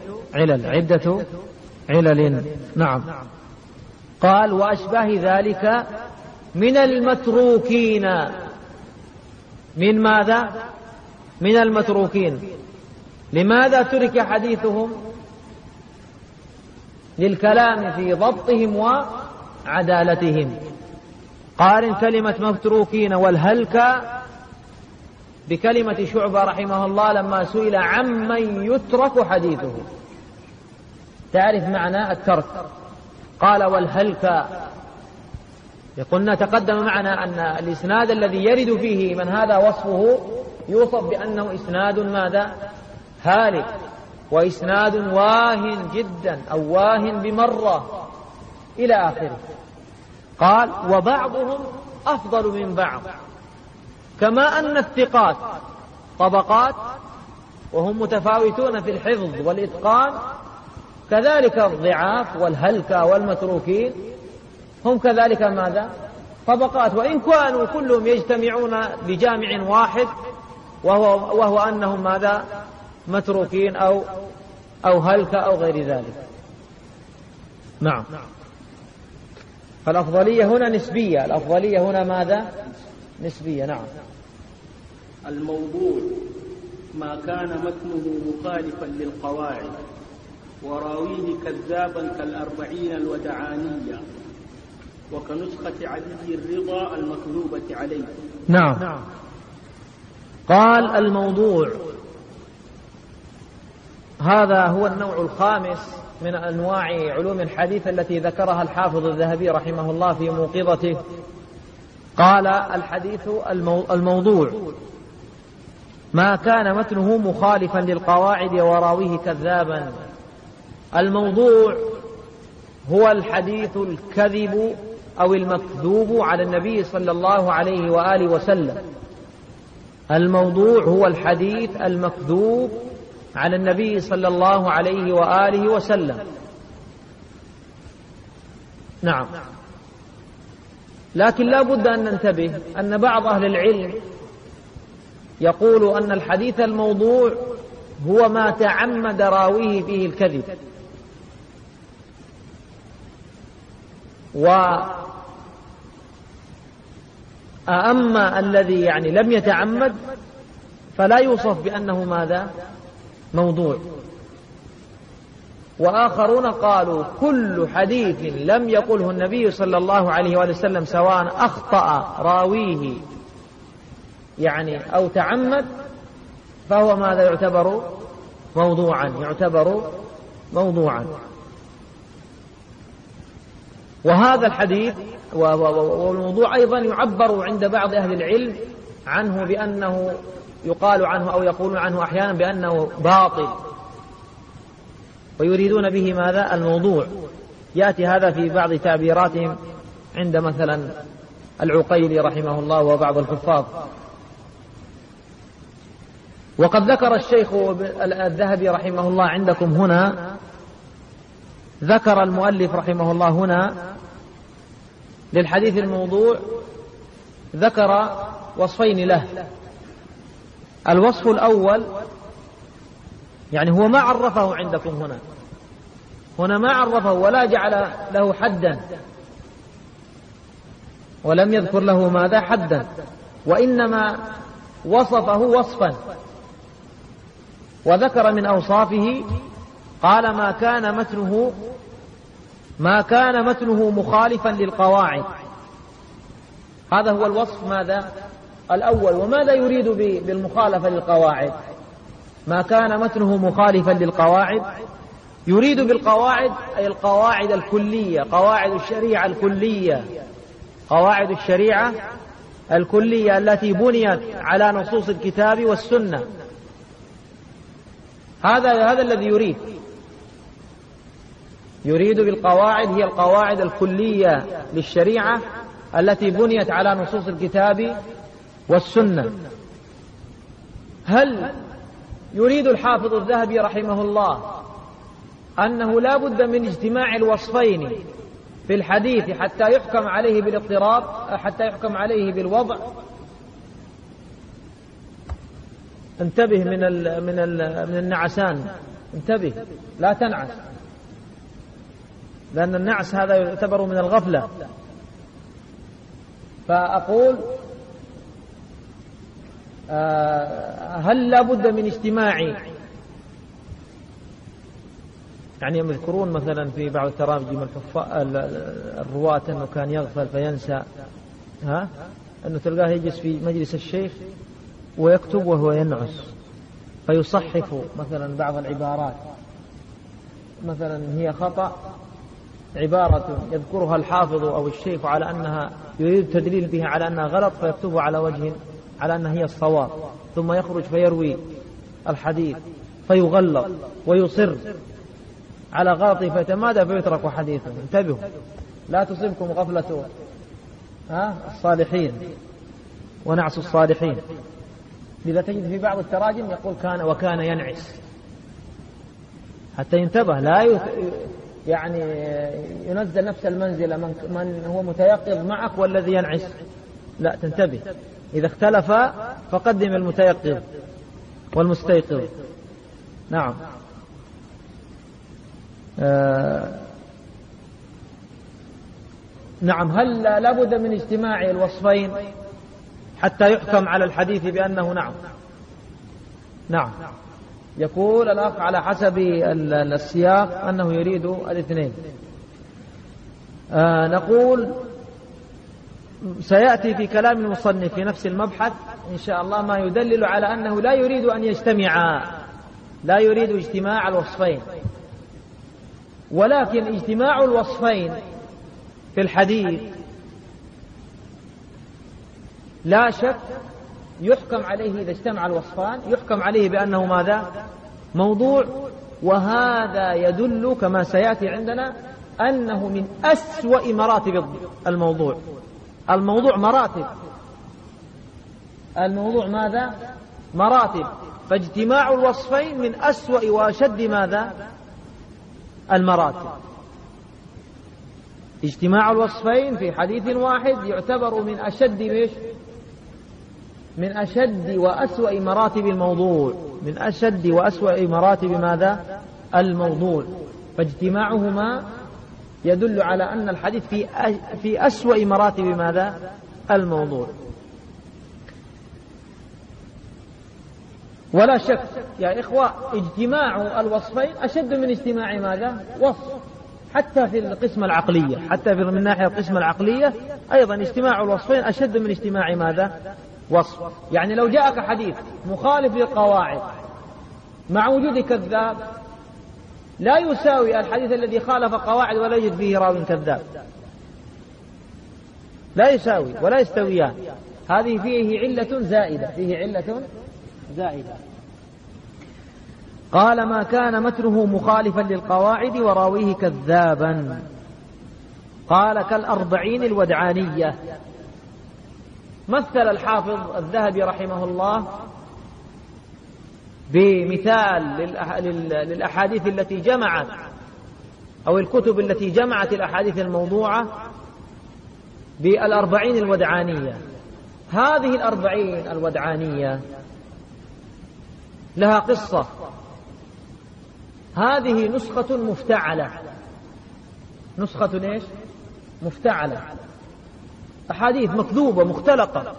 علل. نعم. قال وأشباه ذلك من المتروكين. من ماذا؟ من المتروكين. لماذا ترك حديثهم؟ للكلام في ضبطهم وعدالتهم. قارن كلمة متروكين والهلك بكلمة شعبة رحمه الله لما سئل عمن يترك حديثه. تعرف معنى الترك؟ قال والهلك. قلنا تقدم معنا أن الإسناد الذي يرد فيه من هذا وصفه يوصف بأنه إسناد ماذا؟ هالك، وإسناد واهن جدا أو واهن بمرة إلى آخره. قال وبعضهم أفضل من بعض، كما أن الثقات طبقات وهم متفاوتون في الحفظ والإتقان، كذلك الضعاف والهلكة والمتروكين هم كذلك ماذا؟ طبقات، وإن كانوا كلهم يجتمعون بجامع واحد وهو أنهم ماذا؟ متروكين أو هلكة أو غير ذلك. نعم. فالأفضلية هنا نسبية. الأفضلية هنا ماذا؟ نسبية. نعم. الموضوع ما كان متنه مخالفا للقواعد وراويه كذابا كالأربعين الودعانية وكنسخة علي الرضا المكذوبة عليه. نعم. قال الموضوع هذا هو النوع الخامس من أنواع علوم الحديث التي ذكرها الحافظ الذهبي رحمه الله في موقظته. قال الحديث الموضوع ما كان متنه مخالفا للقواعد وراويه كذابا. الموضوع هو الحديث الكذب أو المكذوب على النبي صلى الله عليه وآله وسلم. الموضوع هو الحديث المكذوب على النبي صلى الله عليه وآله وسلم. نعم. لكن لا بد أن ننتبه أن بعض أهل العلم يقول أن الحديث الموضوع هو ما تعمد راويه فيه الكذب، وأما الذي لم يتعمد فلا يوصف بأنه ماذا؟ موضوع. وآخرون قالوا كل حديث لم يقله النبي صلى الله عليه وسلم سواء أخطأ راويه أو تعمد فهو ماذا؟ يعتبر موضوعا. وهذا الحديث والموضوع أيضا يعبر عند بعض أهل العلم عنه بأنه يقال عنه أو يقولون عنه أحيانا بأنه باطل، ويريدون به ماذا؟ الموضوع. يأتي هذا في بعض تعبيراتهم عند مثلا العقيلي رحمه الله وبعض الحفاظ. وقد ذكر الشيخ الذهبي رحمه الله عندكم هنا، ذكر المؤلف رحمه الله هنا للحديث الموضوع ذكر وصفين له. الوصف الأول هو ما عرفه عندكم هنا ما عرفه ولا جعل له حدا ولم يذكر له ماذا؟ حدا، وإنما وصفه وصفا وذكر من أوصافه. قال ما كان متنه مخالفا للقواعد. هذا هو الوصف ماذا؟ الأول. وماذا يريد بالمخالفة للقواعد؟ ما كان متنه مخالفا للقواعد، يريد بالقواعد أي القواعد الكلية، قواعد الشريعة الكلية التي بنيت على نصوص الكتاب والسنة. هذا الذي يريد بالقواعد هي القواعد الكلية للشريعة التي بنيت على نصوص الكتاب والسنة. هل يريد الحافظ الذهبي رحمه الله أنه لا بد من اجتماع الوصفين في الحديث حتى يحكم عليه بالاضطراب، حتى يحكم عليه بالوضع؟ انتبه من النعسان، انتبه لا تنعس، لأن النعس هذا يعتبر من الغفلة. فأقول هل لا بد من اجتماع، يعني يذكرون مثلا في بعض التراجم الرواة أنه كان يغفل فينسى، أنه تلقاه يجلس في مجلس الشيخ ويكتب وهو ينعس فيصحف مثلا بعض العبارات، مثلا هي خطأ عبارة يذكرها الحافظ أو الشيخ على أنها يريد التدليل بها على أنها غلط فيكتبها على وجه على أنها هي الصواب، ثم يخرج فيروي الحديث فيغلط ويصر على غلطه فيتمادى فيترك حديثه. انتبهوا لا تصيبكم غفلة الصالحين ونعس الصالحين. لذا تجد في بعض التراجم يقول كان وكان ينعس، حتى ينتبه لا يعني ينزل نفس المنزلة من هو متيقظ معك والذي ينعس، لا تنتبه، إذا اختلف فقدم المتيقظ والمستيقظ. نعم. نعم. هل لابد من اجتماع الوصفين حتى يحكم على الحديث بأنه نعم. يقول الأخ على حسب السياق أنه يريد الاثنين. نقول سيأتي في كلام المصنف في نفس المبحث إن شاء الله ما يدلل على أنه لا يريد أن يجتمعا، لا يريد اجتماع الوصفين، ولكن اجتماع الوصفين في الحديث لا شك يحكم عليه إذا اجتمع الوصفان، يحكم عليه بأنه ماذا؟ موضوع. وهذا يدل كما سيأتي عندنا أنه من أسوأ مراتب الموضوع. الموضوع مراتب، الموضوع ماذا؟ مراتب. فاجتماع الوصفين من أسوأ وأشد ماذا؟ المراتب. اجتماع الوصفين في حديث واحد يعتبر من أشد من أشد وأسوأ مراتب الموضوع، من أشد وأسوأ مراتب ماذا؟ الموضوع. فاجتماعهما يدل على أن الحديث في أسوأ مراتب ماذا؟ الموضوع. ولا شك يا إخوة اجتماع الوصفين أشد من اجتماع ماذا؟ وصف. حتى في القسمة العقلية، حتى من ناحية القسمة العقلية أيضا اجتماع الوصفين أشد من اجتماع ماذا؟ وصف. يعني لو جاءك حديث مخالف للقواعد مع وجود كذاب لا يساوي الحديث الذي خالف قواعد ولا يجد فيه راو كذاب، لا يساوي ولا يستويان. هذه فيه علة زائدة، فيه علة زائدة. قال ما كان متنه مخالفا للقواعد وراويه كذابا. قال كالأربعين الودعانية. مثل الحافظ الذهبي رحمه الله بمثال للأحاديث التي جمعت أو الكتب التي جمعت الأحاديث الموضوعة بالأربعين الودعانية. هذه الأربعين الودعانية لها قصة. هذه نسخة مفتعلة. نسخة ايش؟ مفتعلة. أحاديث مكذوبة مختلقة.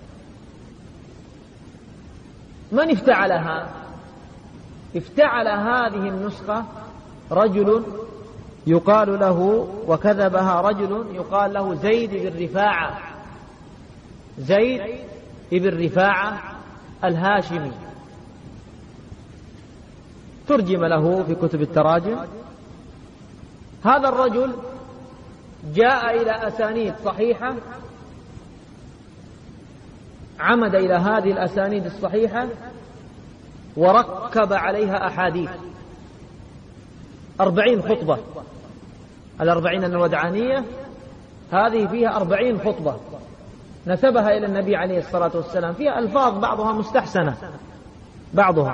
من افتعلها؟ افتعل هذه النسخة رجل يقال له، وكذبها رجل يقال له زيد بن رفاعة، زيد بن رفاعة الهاشمي، ترجم له في كتب التراجم. هذا الرجل جاء إلى أسانيد صحيحة، عمد إلى هذه الأسانيد الصحيحة وركب عليها أحاديث 40 خطبة. الأربعين الودعانية هذه فيها 40 خطبة نسبها إلى النبي عليه الصلاة والسلام، فيها ألفاظ بعضها مستحسنة بعضها.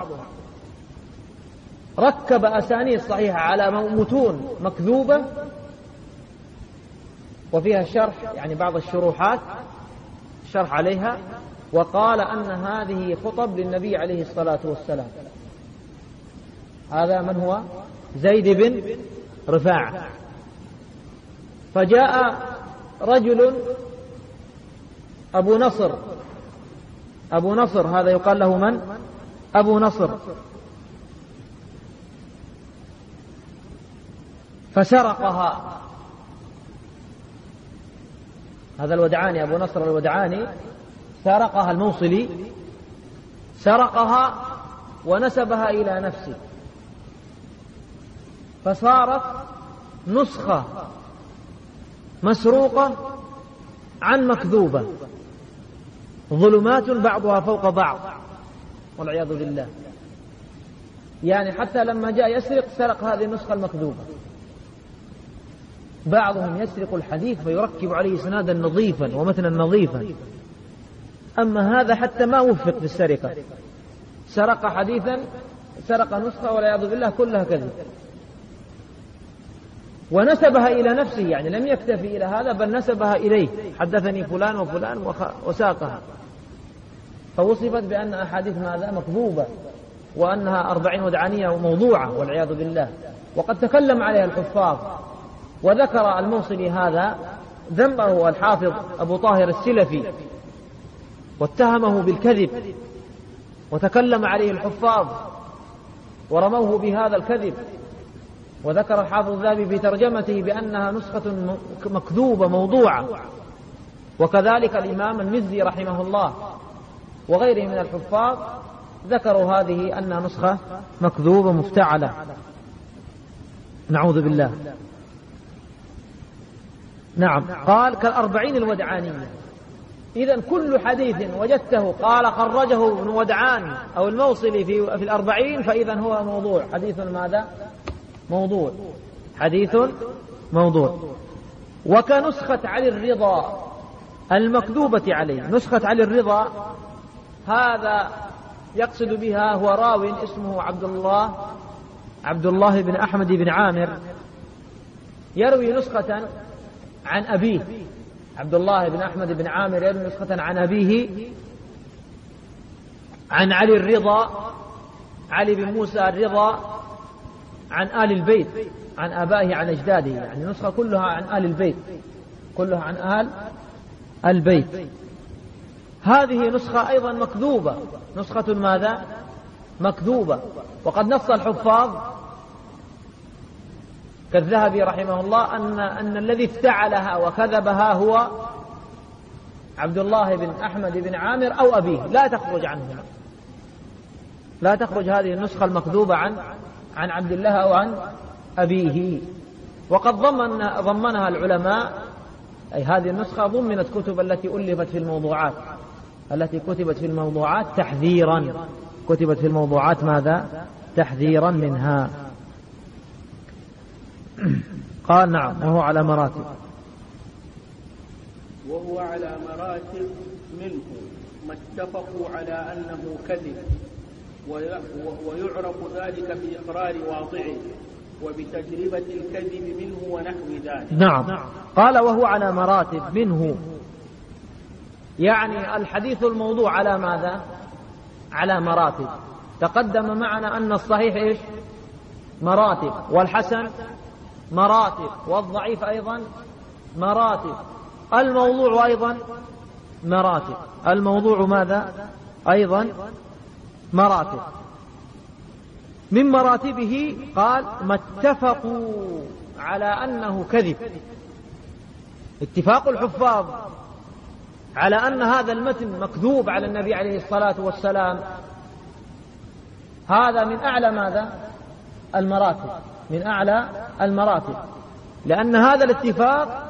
ركب أسانيد صحيحة على متون مكذوبة وفيها شرح، يعني بعض الشروحات شرح عليها، وقال أن هذه خطب للنبي عليه الصلاة والسلام. هذا من هو؟ زيد بن رفاعة. فجاء رجل أبو نصر أبو نصر هذا يقال له من؟ أبو نصر. فسرقها، هذا الودعاني أبو نصر الودعاني سرقها، الموصلي سرقها ونسبها إلى نفسه، فصارت نسخة مسروقة عن مكذوبة، ظلمات بعضها فوق بعض والعياذ بالله. يعني حتى لما جاء يسرق سرق هذه النسخة المكذوبة. بعضهم يسرق الحديث فيركب عليه إسنادا نظيفا ومتنا نظيفا، أما هذا حتى ما وفق في السرقة، سرق حديثا، سرق نسخة والعياذ بالله كلها كذب، ونسبها إلى نفسه، يعني لم يكتفي إلى هذا بل نسبها إليه، حدثني فلان وفلان وساقها، فوصفت بأن أحاديث ماذا؟ مكذوبة، وأنها 40 ودعانية وموضوعة والعياذ بالله. وقد تكلم عليها الحفاظ، وذكر الموصلي هذا ذنبه الحافظ أبو طاهر السلفي، واتهمه بالكذب، وتكلم عليه الحفاظ ورموه بهذا الكذب. وذكر الحافظ الذهبي في ترجمته بأنها نسخة مكذوبة موضوعة، وكذلك الإمام المزي رحمه الله وغيره من الحفاظ ذكروا هذه أنها نسخة مكذوبة مفتعلة، نعوذ بالله. نعم، قال كالأربعين الودعانية. إذن كل حديث وجدته قال خرجه ابن ودعان أو الموصلي في الأربعين فإذا هو موضوع، حديث ماذا؟ موضوع، حديث موضوع. وكنسخة علي الرضا المكذوبة عليه. نسخة علي الرضا هذا يقصد بها هو راو اسمه عبد الله بن أحمد بن عامر، يروي نسخة عن أبيه. عبد الله بن أحمد بن عامر يروي نسخة عن أبيه عن علي الرضا، علي بن موسى الرضا، عن آل البيت، عن آبائه عن أجداده، يعني نسخة كلها عن آل البيت، كلها عن آل البيت. هذه نسخة أيضا مكذوبة، نسخة ماذا؟ مكذوبة. وقد نص الحفاظ كالذهبي رحمه الله أن الذي افتعلها وكذبها هو عبد الله بن أحمد بن عامر أو أبيه، لا تخرج عنهما، لا تخرج هذه النسخة المكذوبة عن عبد الله أو عن أبيه. وقد ضمنها العلماء، أي هذه النسخة ضمنت كتب التي ألفت في الموضوعات، التي كتبت في الموضوعات تحذيرا، كتبت في الموضوعات ماذا؟ تحذيرا منها. قال نعم، وهو على مراتب. وهو على مراتب منه ما اتفقوا على أنه كذب، ويعرف ذلك بإقرار واضعه وبتجربة الكذب منه ونحو ذلك. نعم، قال وهو على مراتب منه، يعني الحديث الموضوع على ماذا؟ على مراتب. تقدم معنا أن الصحيح إيش؟ مراتب، والحسن مراتب، والضعيف أيضا مراتب، الموضوع أيضا مراتب. الموضوع ماذا؟ أيضا مراتب. من مراتبه قال ما اتفقوا على أنه كذب. اتفاق الحفاظ على أن هذا المتن مكذوب على النبي عليه الصلاة والسلام، هذا من أعلى ماذا؟ المراتب، من أعلى المراتب، لأن هذا الاتفاق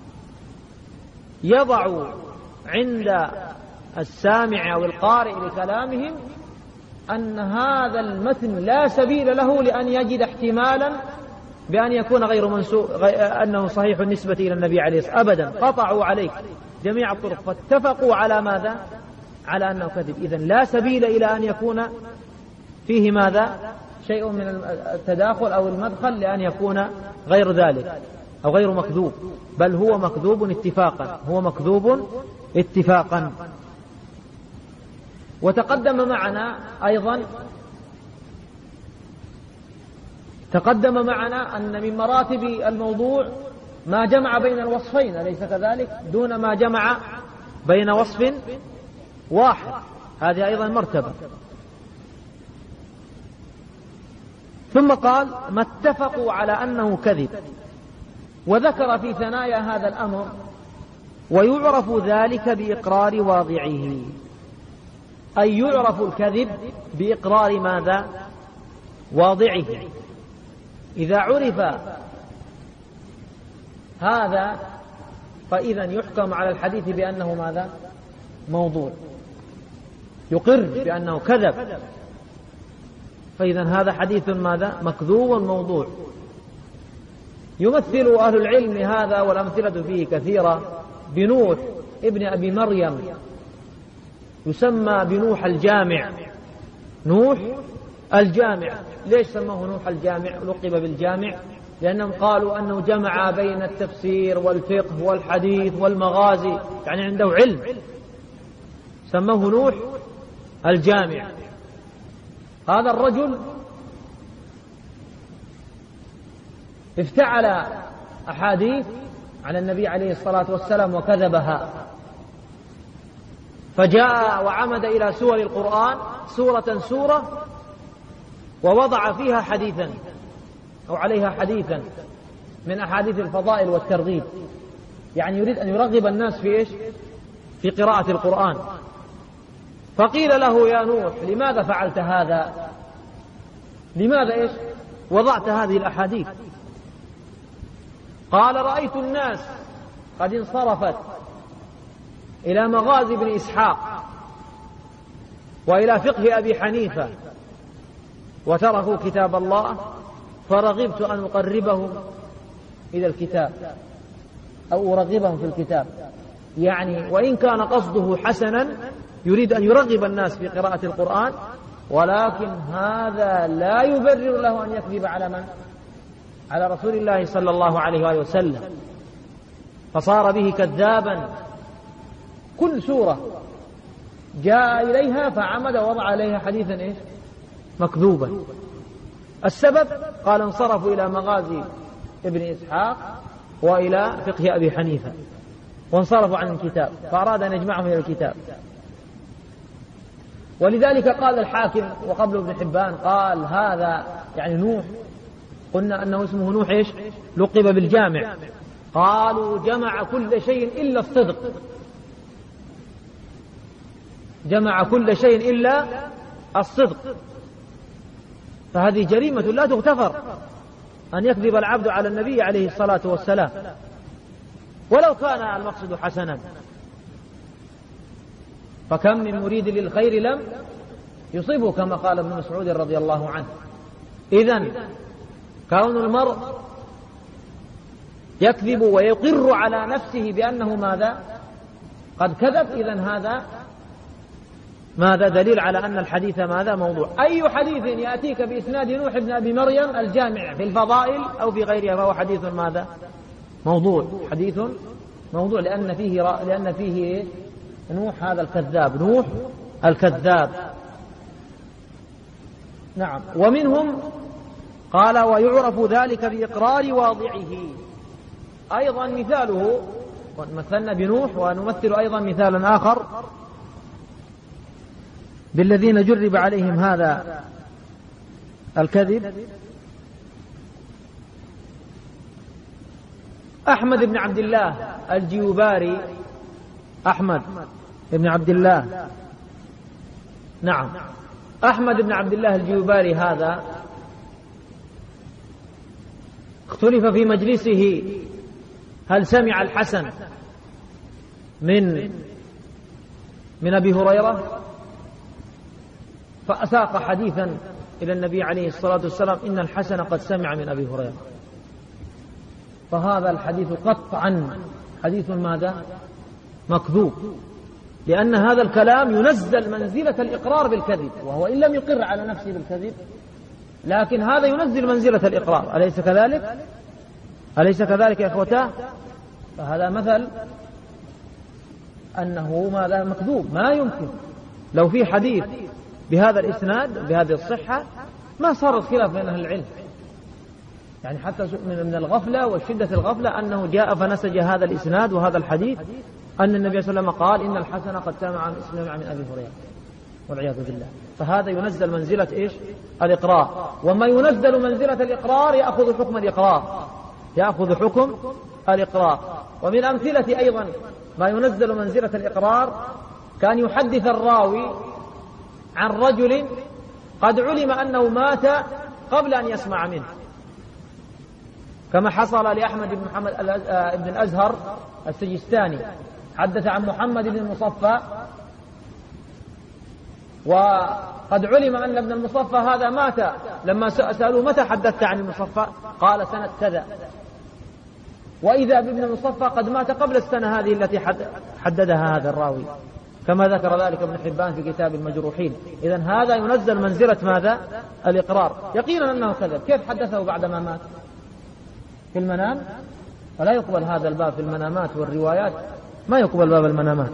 يضع عند السامع أو القارئ لكلامهم أن هذا المتن لا سبيل له لأن يجد احتمالا بأن يكون غير منسوب، أنه صحيح النسبة إلى النبي عليه الصلاة والسلام، أبدا، قطعوا عليك جميع الطرق، فاتفقوا على ماذا؟ على أنه كذب. إذن لا سبيل إلى أن يكون فيه ماذا؟ شيء من التداخل أو المدخل لأن يكون غير ذلك أو غير مكذوب، بل هو مكذوب اتفاقا، هو مكذوب اتفاقا. وتقدم معنا أيضا، تقدم معنا أن من مراتب الموضوع ما جمع بين الوصفين، أليس كذلك؟ دون ما جمع بين وصف واحد. هذه أيضا مرتبة. ثم قال ما اتفقوا على أنه كذب، وذكر في ثنايا هذا الأمر ويعرف ذلك بإقرار واضعه، أي يعرف الكذب بإقرار ماذا؟ واضعه. إذا عرف هذا فإذا يحكم على الحديث بأنه ماذا؟ موضوع، يقر بأنه كذب، فإذا هذا حديث ماذا؟ مكذوب موضوع. يمثل أهل العلم هذا والأمثلة فيه كثيرة بنوح ابن أبي مريم، يسمى بنوح الجامع. نوح الجامع، ليش سموه نوح الجامع؟ لقب بالجامع لأنهم قالوا أنه جمع بين التفسير والفقه والحديث والمغازي، يعني عنده علم، سموه نوح الجامع. هذا الرجل افتعل أحاديث على النبي عليه الصلاة والسلام وكذبها، فجاء وعمد إلى سور القرآن سورة سورة ووضع فيها حديثا أو عليها حديثا من أحاديث الفضائل والترغيب، يعني يريد أن يرغب الناس في إيش؟ في قراءة القرآن. فقيل له يا نوح لماذا فعلت هذا؟ لماذا إيش؟ وضعت هذه الأحاديث؟ قال رأيت الناس قد انصرفت إلى مغازي بن إسحاق وإلى فقه أبي حنيفة وتركوا كتاب الله، فرغبت أن أقربهم إلى الكتاب أو أرغبهم في الكتاب، يعني وإن كان قصده حسنا يريد أن يرغب الناس في قراءة القرآن، ولكن هذا لا يبرر له أن يكذب على من؟ على رسول الله صلى الله عليه وآله وسلم، فصار به كذابا. كل سورة جاء إليها فعمد ووضع عليها حديثا إيش؟ مكذوبا. السبب قال انصرفوا إلى مغازي ابن إسحاق وإلى فقه أبي حنيفة وانصرفوا عن الكتاب، فأراد أن يجمعهم إلى الكتاب. ولذلك قال الحاكم وقبل ابن حبان قال هذا يعني نوح، قلنا أنه اسمه نوح إيش؟ لقب بالجامع. قالوا جمع كل شيء إلا الصدق، جمع كل شيء إلا الصدق، فهذه جريمة لا تغتفر أن يكذب العبد على النبي عليه الصلاة والسلام ولو كان المقصد حسنا. فكم من مريد للخير لم يصيبه كما قال ابن مسعود رضي الله عنه. إذن كون المرء يكذب ويقر على نفسه بأنه ماذا؟ قد كذب، إذن هذا ماذا؟ دليل على أن الحديث ماذا؟ موضوع. أي حديث يأتيك بإسناد نوح بن أبي مريم الجامع في الفضائل أو في غيرها فهو حديث ماذا؟ موضوع. حديث موضوع لأن فيه نوح هذا الكذاب، نوح الكذاب. نعم. ومنهم قال ويعرف ذلك بإقرار واضعه، أيضا مثاله مثلنا بنوح ونمثل أيضا مثالا آخر بالذين جرب عليهم هذا الكذب. أحمد بن عبد الله الجيوباري، أحمد بن عبد الله، نعم، أحمد بن عبد الله الجيوباري هذا اختلف في مجلسه هل سمع الحسن من أبي هريرة، فأساق حديثا إلى النبي عليه الصلاة والسلام إن الحسن قد سمع من أبي هريرة، فهذا الحديث قطعا حديث ماذا؟ مكذوب، لأن هذا الكلام ينزل منزلة الإقرار بالكذب، وهو إن لم يقر على نفسه بالكذب لكن هذا ينزل منزلة الإقرار، أليس كذلك؟ أليس كذلك يا إخوتاه؟ فهذا مثل أنه ماذا؟ مكذوب. ما يمكن لو في حديث بهذا الإسناد بهذه الصحة ما صار خلاف بين أهل العلم، يعني حتى من الغفلة وشدة الغفلة أنه جاء فنسج هذا الإسناد وهذا الحديث أن النبي صلى الله عليه وسلم قال إن الحسن قد سمع من أبي هريرة. والعياذ بالله. فهذا ينزل منزلة إيش؟ الإقرار. وما ينزل منزلة الإقرار يأخذ حكم الإقرار، يأخذ حكم الإقرار. ومن أمثلة أيضا ما ينزل منزلة الإقرار كان يحدث الراوي عن رجل قد علم أنه مات قبل أن يسمع منه، كما حصل لأحمد بن محمد بن الأزهر السجستاني، حدث عن محمد بن المصفى وقد علم أن ابن المصفى هذا مات. لما سألوا متى حدثت عن المصفى قال سنة كذا، وإذا بابن المصفى قد مات قبل السنة هذه التي حددها هذا الراوي، كما ذكر ذلك ابن حبان في كتاب المجروحين. إذن هذا ينزل منزلة ماذا؟ الإقرار، يقينا أنه كذب. كيف حدثه بعدما مات؟ في المنام؟ ولا يقبل هذا الباب في المنامات والروايات، ما يقبل باب المنامات.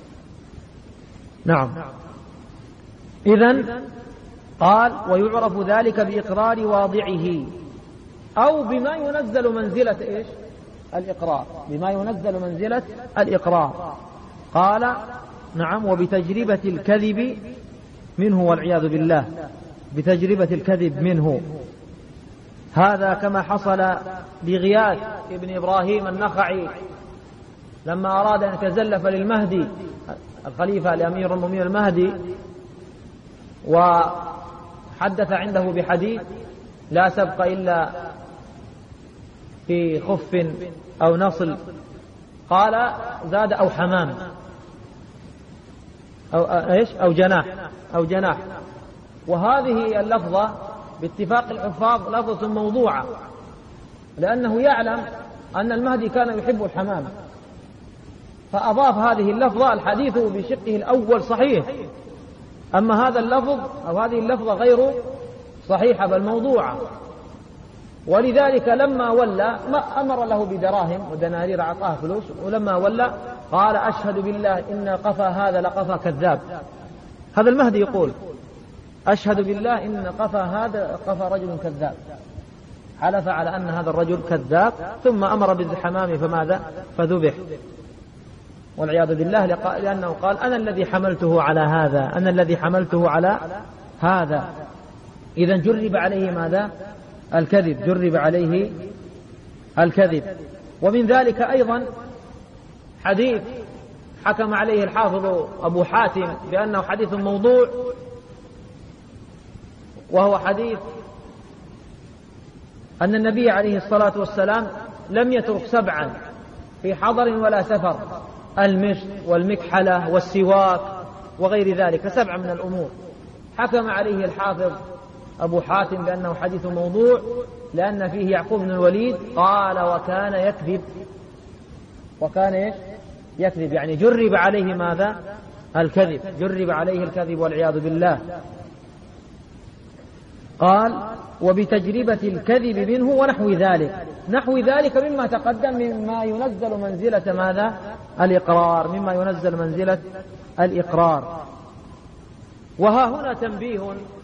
نعم. إذن قال ويعرف ذلك بإقرار واضعه أو بما ينزل منزلة إيش؟ الإقرار، بما ينزل منزلة الإقرار. قال نعم وبتجربة الكذب منه والعياذ بالله، بتجربة الكذب منه. هذا كما حصل لغياث ابن إبراهيم النخعي لما أراد أن يتزلف للمهدي الخليفة لأمير المؤمنين المهدي، وحدث عنده بحديث لا سبق إلا في خف أو نصل، قال زاد أو حمام أو إيش أو جناح. وهذه اللفظة باتفاق الحفاظ لفظة موضوعة، لأنه يعلم أن المهدي كان يحب الحمام، فأضاف هذه اللفظة. الحديث بشقه الأول صحيح، أما هذا اللفظ أو هذه اللفظة غير صحيحة بل موضوعة. ولذلك لما ولى ما أمر له بدراهم ودنانير أعطاه فلوس، ولما ولى قال أشهد بالله إن قفا هذا لقفا كذاب. هذا المهدي يقول أشهد بالله إن قفا هذا قفا رجل كذاب، حلف على أن هذا الرجل كذاب، ثم أمر بالحمام فماذا؟ فذبح والعياذ بالله، لأنه قال أنا الذي حملته على هذا، أنا الذي حملته على هذا. إذن جرب عليه ماذا؟ الكذب، جرب عليه الكذب. ومن ذلك أيضا حديث حكم عليه الحافظ أبو حاتم بأنه حديث موضوع، وهو حديث أن النبي عليه الصلاة والسلام لم يترك 7 في حضر ولا سفر: المشط والمكحلة والسواك وغير ذلك، 7 من الأمور. حكم عليه الحافظ أبو حاتم بأنه حديث موضوع لأن فيه يعقوب بن الوليد قال وكان يكذب. وكان يكذب، يعني جرب عليه ماذا؟ الكذب، جرب عليه الكذب والعياذ بالله. قال وبتجربة الكذب منه ونحو ذلك، نحو ذلك مما تقدم مما ينزل منزلة ماذا؟ الإقرار، مما ينزل منزلة الإقرار. وها هنا تنبيه،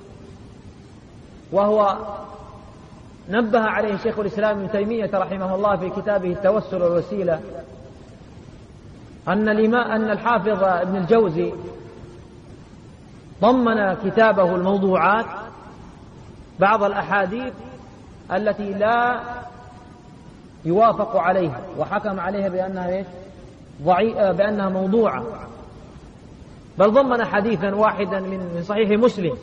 وهو نبه عليه شيخ الإسلام ابن تيمية رحمه الله في كتابه التوسل والوسيلة، أن الحافظ ابن الجوزي ضمن كتابه الموضوعات بعض الأحاديث التي لا يوافق عليها، وحكم عليها بأنها بأنها موضوعة، بل ضمن حديثا واحدا من صحيح مسلم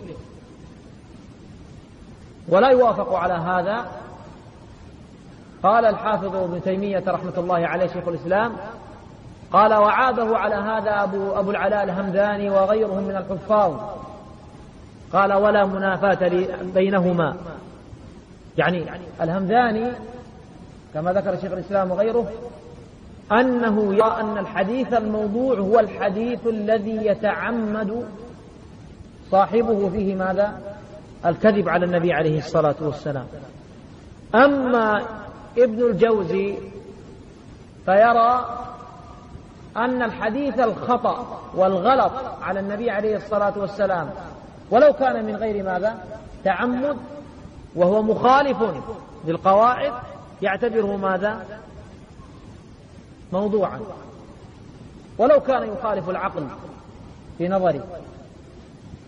ولا يوافق على هذا. قال الحافظ ابن تيمية رحمة الله عليه شيخ الإسلام، قال وعابه على هذا أبو العلاء الهمداني وغيرهم من الحفاظ، قال ولا منافاة بينهما. يعني الهمداني كما ذكر شيخ الإسلام وغيره أنه يرى أن الحديث الموضوع هو الحديث الذي يتعمد صاحبه فيه ماذا؟ الكذب على النبي عليه الصلاة والسلام. أما ابن الجوزي فيرى أن الحديث الخطأ والغلط على النبي عليه الصلاة والسلام ولو كان من غير ماذا؟ تعمد، وهو مخالف للقواعد، يعتبره ماذا؟ موضوعا، ولو كان يخالف العقل في نظري.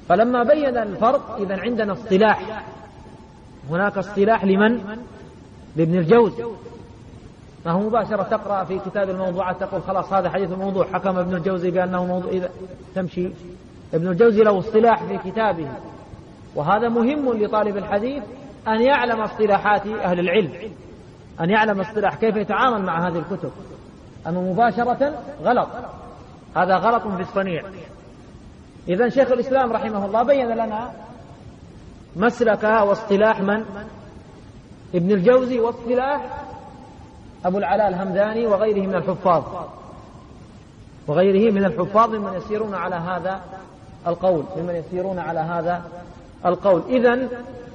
فلما بين الفرق إذن عندنا اصطلاح، هناك اصطلاح لمن؟ لابن الجوزي. ما هو مباشرة تقرأ في كتاب الموضوعات تقول خلاص هذا حديث موضوع، حكم ابن الجوزي بأنه موضوع، إذا تمشي. ابن الجوزي له اصطلاح في كتابه، وهذا مهم لطالب الحديث أن يعلم اصطلاحات أهل العلم، أن يعلم اصطلاح كيف يتعامل مع هذه الكتب. أما مباشرة غلط، هذا غلط في الصنيع. إذن شيخ الإسلام رحمه الله بين لنا مسلك واصطلاح من؟ ابن الجوزي، واصطلاح أبو العلاء الهمداني وغيره من الحفاظ، وغيره من الحفاظ ممن يسيرون على هذا القول، ممن يسيرون على هذا القول. إذن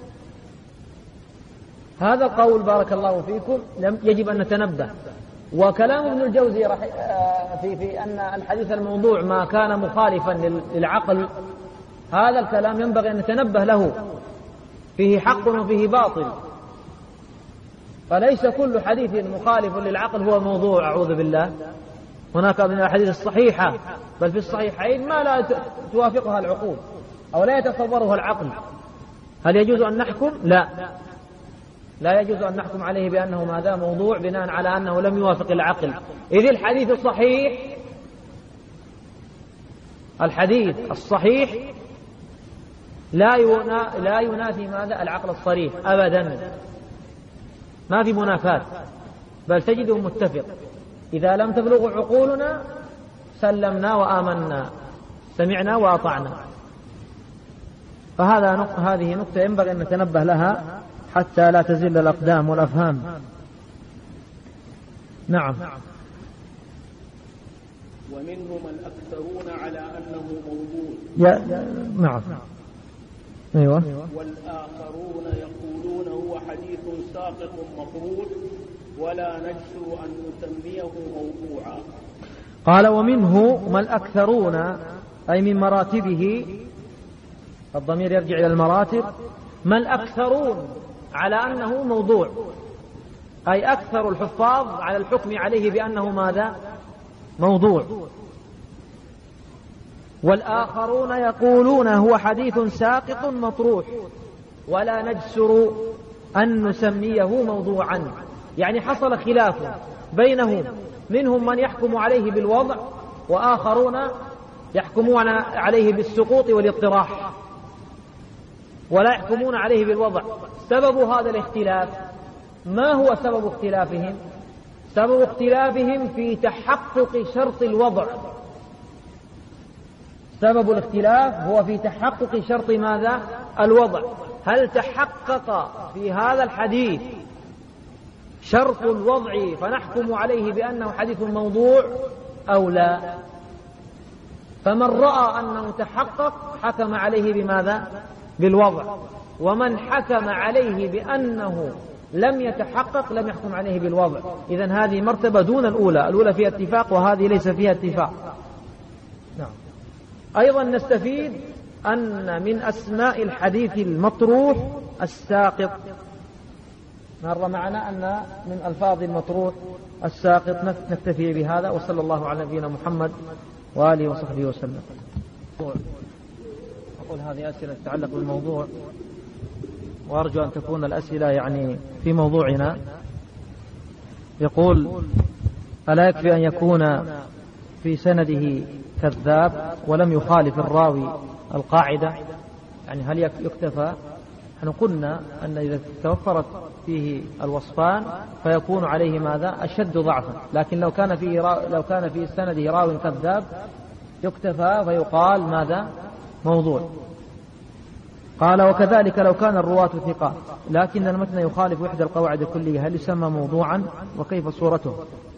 هذا القول بارك الله فيكم يجب أن نتنبه. وكلام ابن الجوزي في أن الحديث الموضوع ما كان مخالفا للعقل، هذا الكلام ينبغي أن نتنبه له، فيه حق وفيه باطل، فليس كل حديث مخالف للعقل هو موضوع، أعوذ بالله. هناك من الأحاديث الصحيحة بل في الصحيحين ما لا توافقها العقول أو لا يتصورها العقل. هل يجوز أن نحكم؟ لا يجوز أن نحكم عليه بأنه ماذا؟ موضوع، بناء على أنه لم يوافق العقل. إذ الحديث الصحيح لا ينافي ماذا؟ العقل الصريح أبدا، ما في منافاة، بل تجده متفق. إذا لم تبلغ عقولنا سلمنا وآمنا، سمعنا وأطعنا. هذه نقطة ينبغي أن نتنبه لها حتى لا تزل الأقدام والأفهام. نعم. ومنهم الأكثرون على أنه موضوع. نعم. أيوة. والآخرون يقولون هو حديث ساقط مقروء ولا نجسر أن نسميه موضوعا. قال ومنه ما الأكثرون، أي من مراتبه، الضمير يرجع إلى المراتب. ما الأكثرون على أنه موضوع، أي أكثر الحفاظ على الحكم عليه بأنه ماذا؟ موضوع. والآخرون يقولون هو حديث ساقط مطروح ولا نجسر أن نسميه موضوعا. يعني حصل خلاف بينهم، منهم من يحكم عليه بالوضع، وآخرون يحكمون عليه بالسقوط والاضطراح، ولا يحكمون عليه بالوضع. سبب هذا الاختلاف ما هو سبب اختلافهم؟ سبب اختلافهم في تحقق شرط الوضع. سبب الاختلاف هو في تحقق شرط ماذا؟ الوضع. هل تحقق في هذا الحديث شرط الوضع فنحكم عليه بأنه حديث موضوع أو لا؟ فمن رأى أنه تحقق حكم عليه بماذا؟ بالوضع. ومن حكم عليه بأنه لم يتحقق لم يحكم عليه بالوضع. إذن هذه مرتبة دون الأولى، الأولى فيها اتفاق وهذه ليس فيها اتفاق. نعم. أيضا نستفيد أن من أسماء الحديث المطروح الساقط. مر معنا أن من ألفاظ المطروح الساقط. نكتفي بهذا، وصلى الله على نبينا محمد وآله وصحبه وسلم. أقول هذه أسئلة تتعلق بالموضوع، وأرجو أن تكون الأسئلة يعني في موضوعنا. يقول: ألا يكفي أن يكون في سنده كذاب ولم يخالف الراوي القاعدة؟ يعني هل يكتفى؟ نحن قلنا أن إذا توفرت فيه الوصفان فيكون عليه ماذا؟ أشد ضعفا. لكن لو كان في سنده راوي كذاب يكتفى فيقال ماذا؟ موضوع. قال: وكذلك لو كان الرواة ثقات لكن المتن يخالف إحدى القواعد كلها هل يسمى موضوعا؟ وكيف صورته؟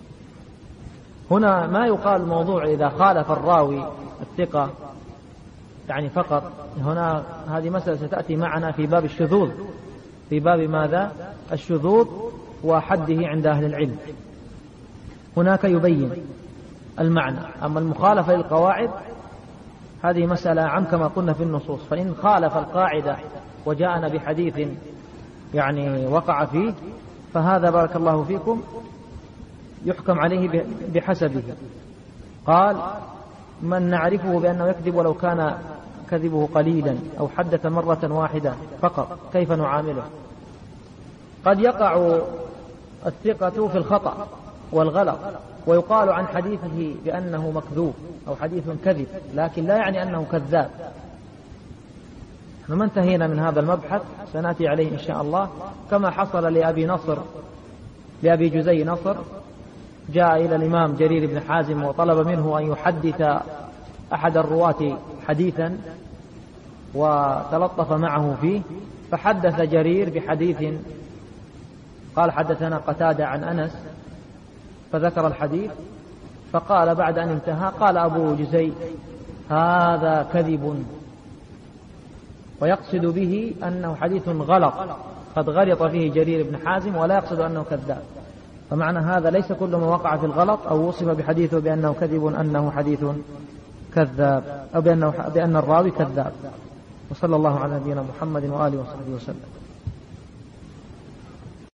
هنا ما يقال موضوع إذا خالف الراوي الثقة يعني فقط. هنا هذه مسألة ستأتي معنا في باب الشذوذ، في باب ماذا؟ الشذوذ وحده عند أهل العلم. هناك يبين المعنى. أما المخالفة للقواعد هذه مسألة عام كما قلنا في النصوص. فإن خالف القاعدة وجاءنا بحديث يعني وقع فيه فهذا بارك الله فيكم يحكم عليه بحسبه. قال: من نعرفه بأنه يكذب ولو كان كذبه قليلا أو حدث مرة واحدة فقط، كيف نعامله؟ قد يقع الثقة في الخطأ والغلط ويقال عن حديثه بأنه مكذوب أو حديث كذب، لكن لا يعني أنه كذاب. نحن ما انتهينا من هذا المبحث، سنأتي عليه إن شاء الله. كما حصل لأبي جزي نصر، جاء إلى الإمام جرير بن حازم وطلب منه أن يحدث أحد الرواة حديثا وتلطف معه فيه، فحدث جرير بحديث، قال حدثنا قتادة عن أنس، فذكر الحديث، فقال بعد أن انتهى قال أبو جزي هذا كذب، ويقصد به أنه حديث غلط قد غلط فيه جرير بن حازم، ولا يقصد أنه كذاب. فمعنى هذا ليس كل ما وقع في الغلط أو وصف بحديثه بأنه كذب أنه حديث كذاب، أو بأن الراوي كذاب. وصلى الله على نبينا محمد وآله وصحبه وسلم.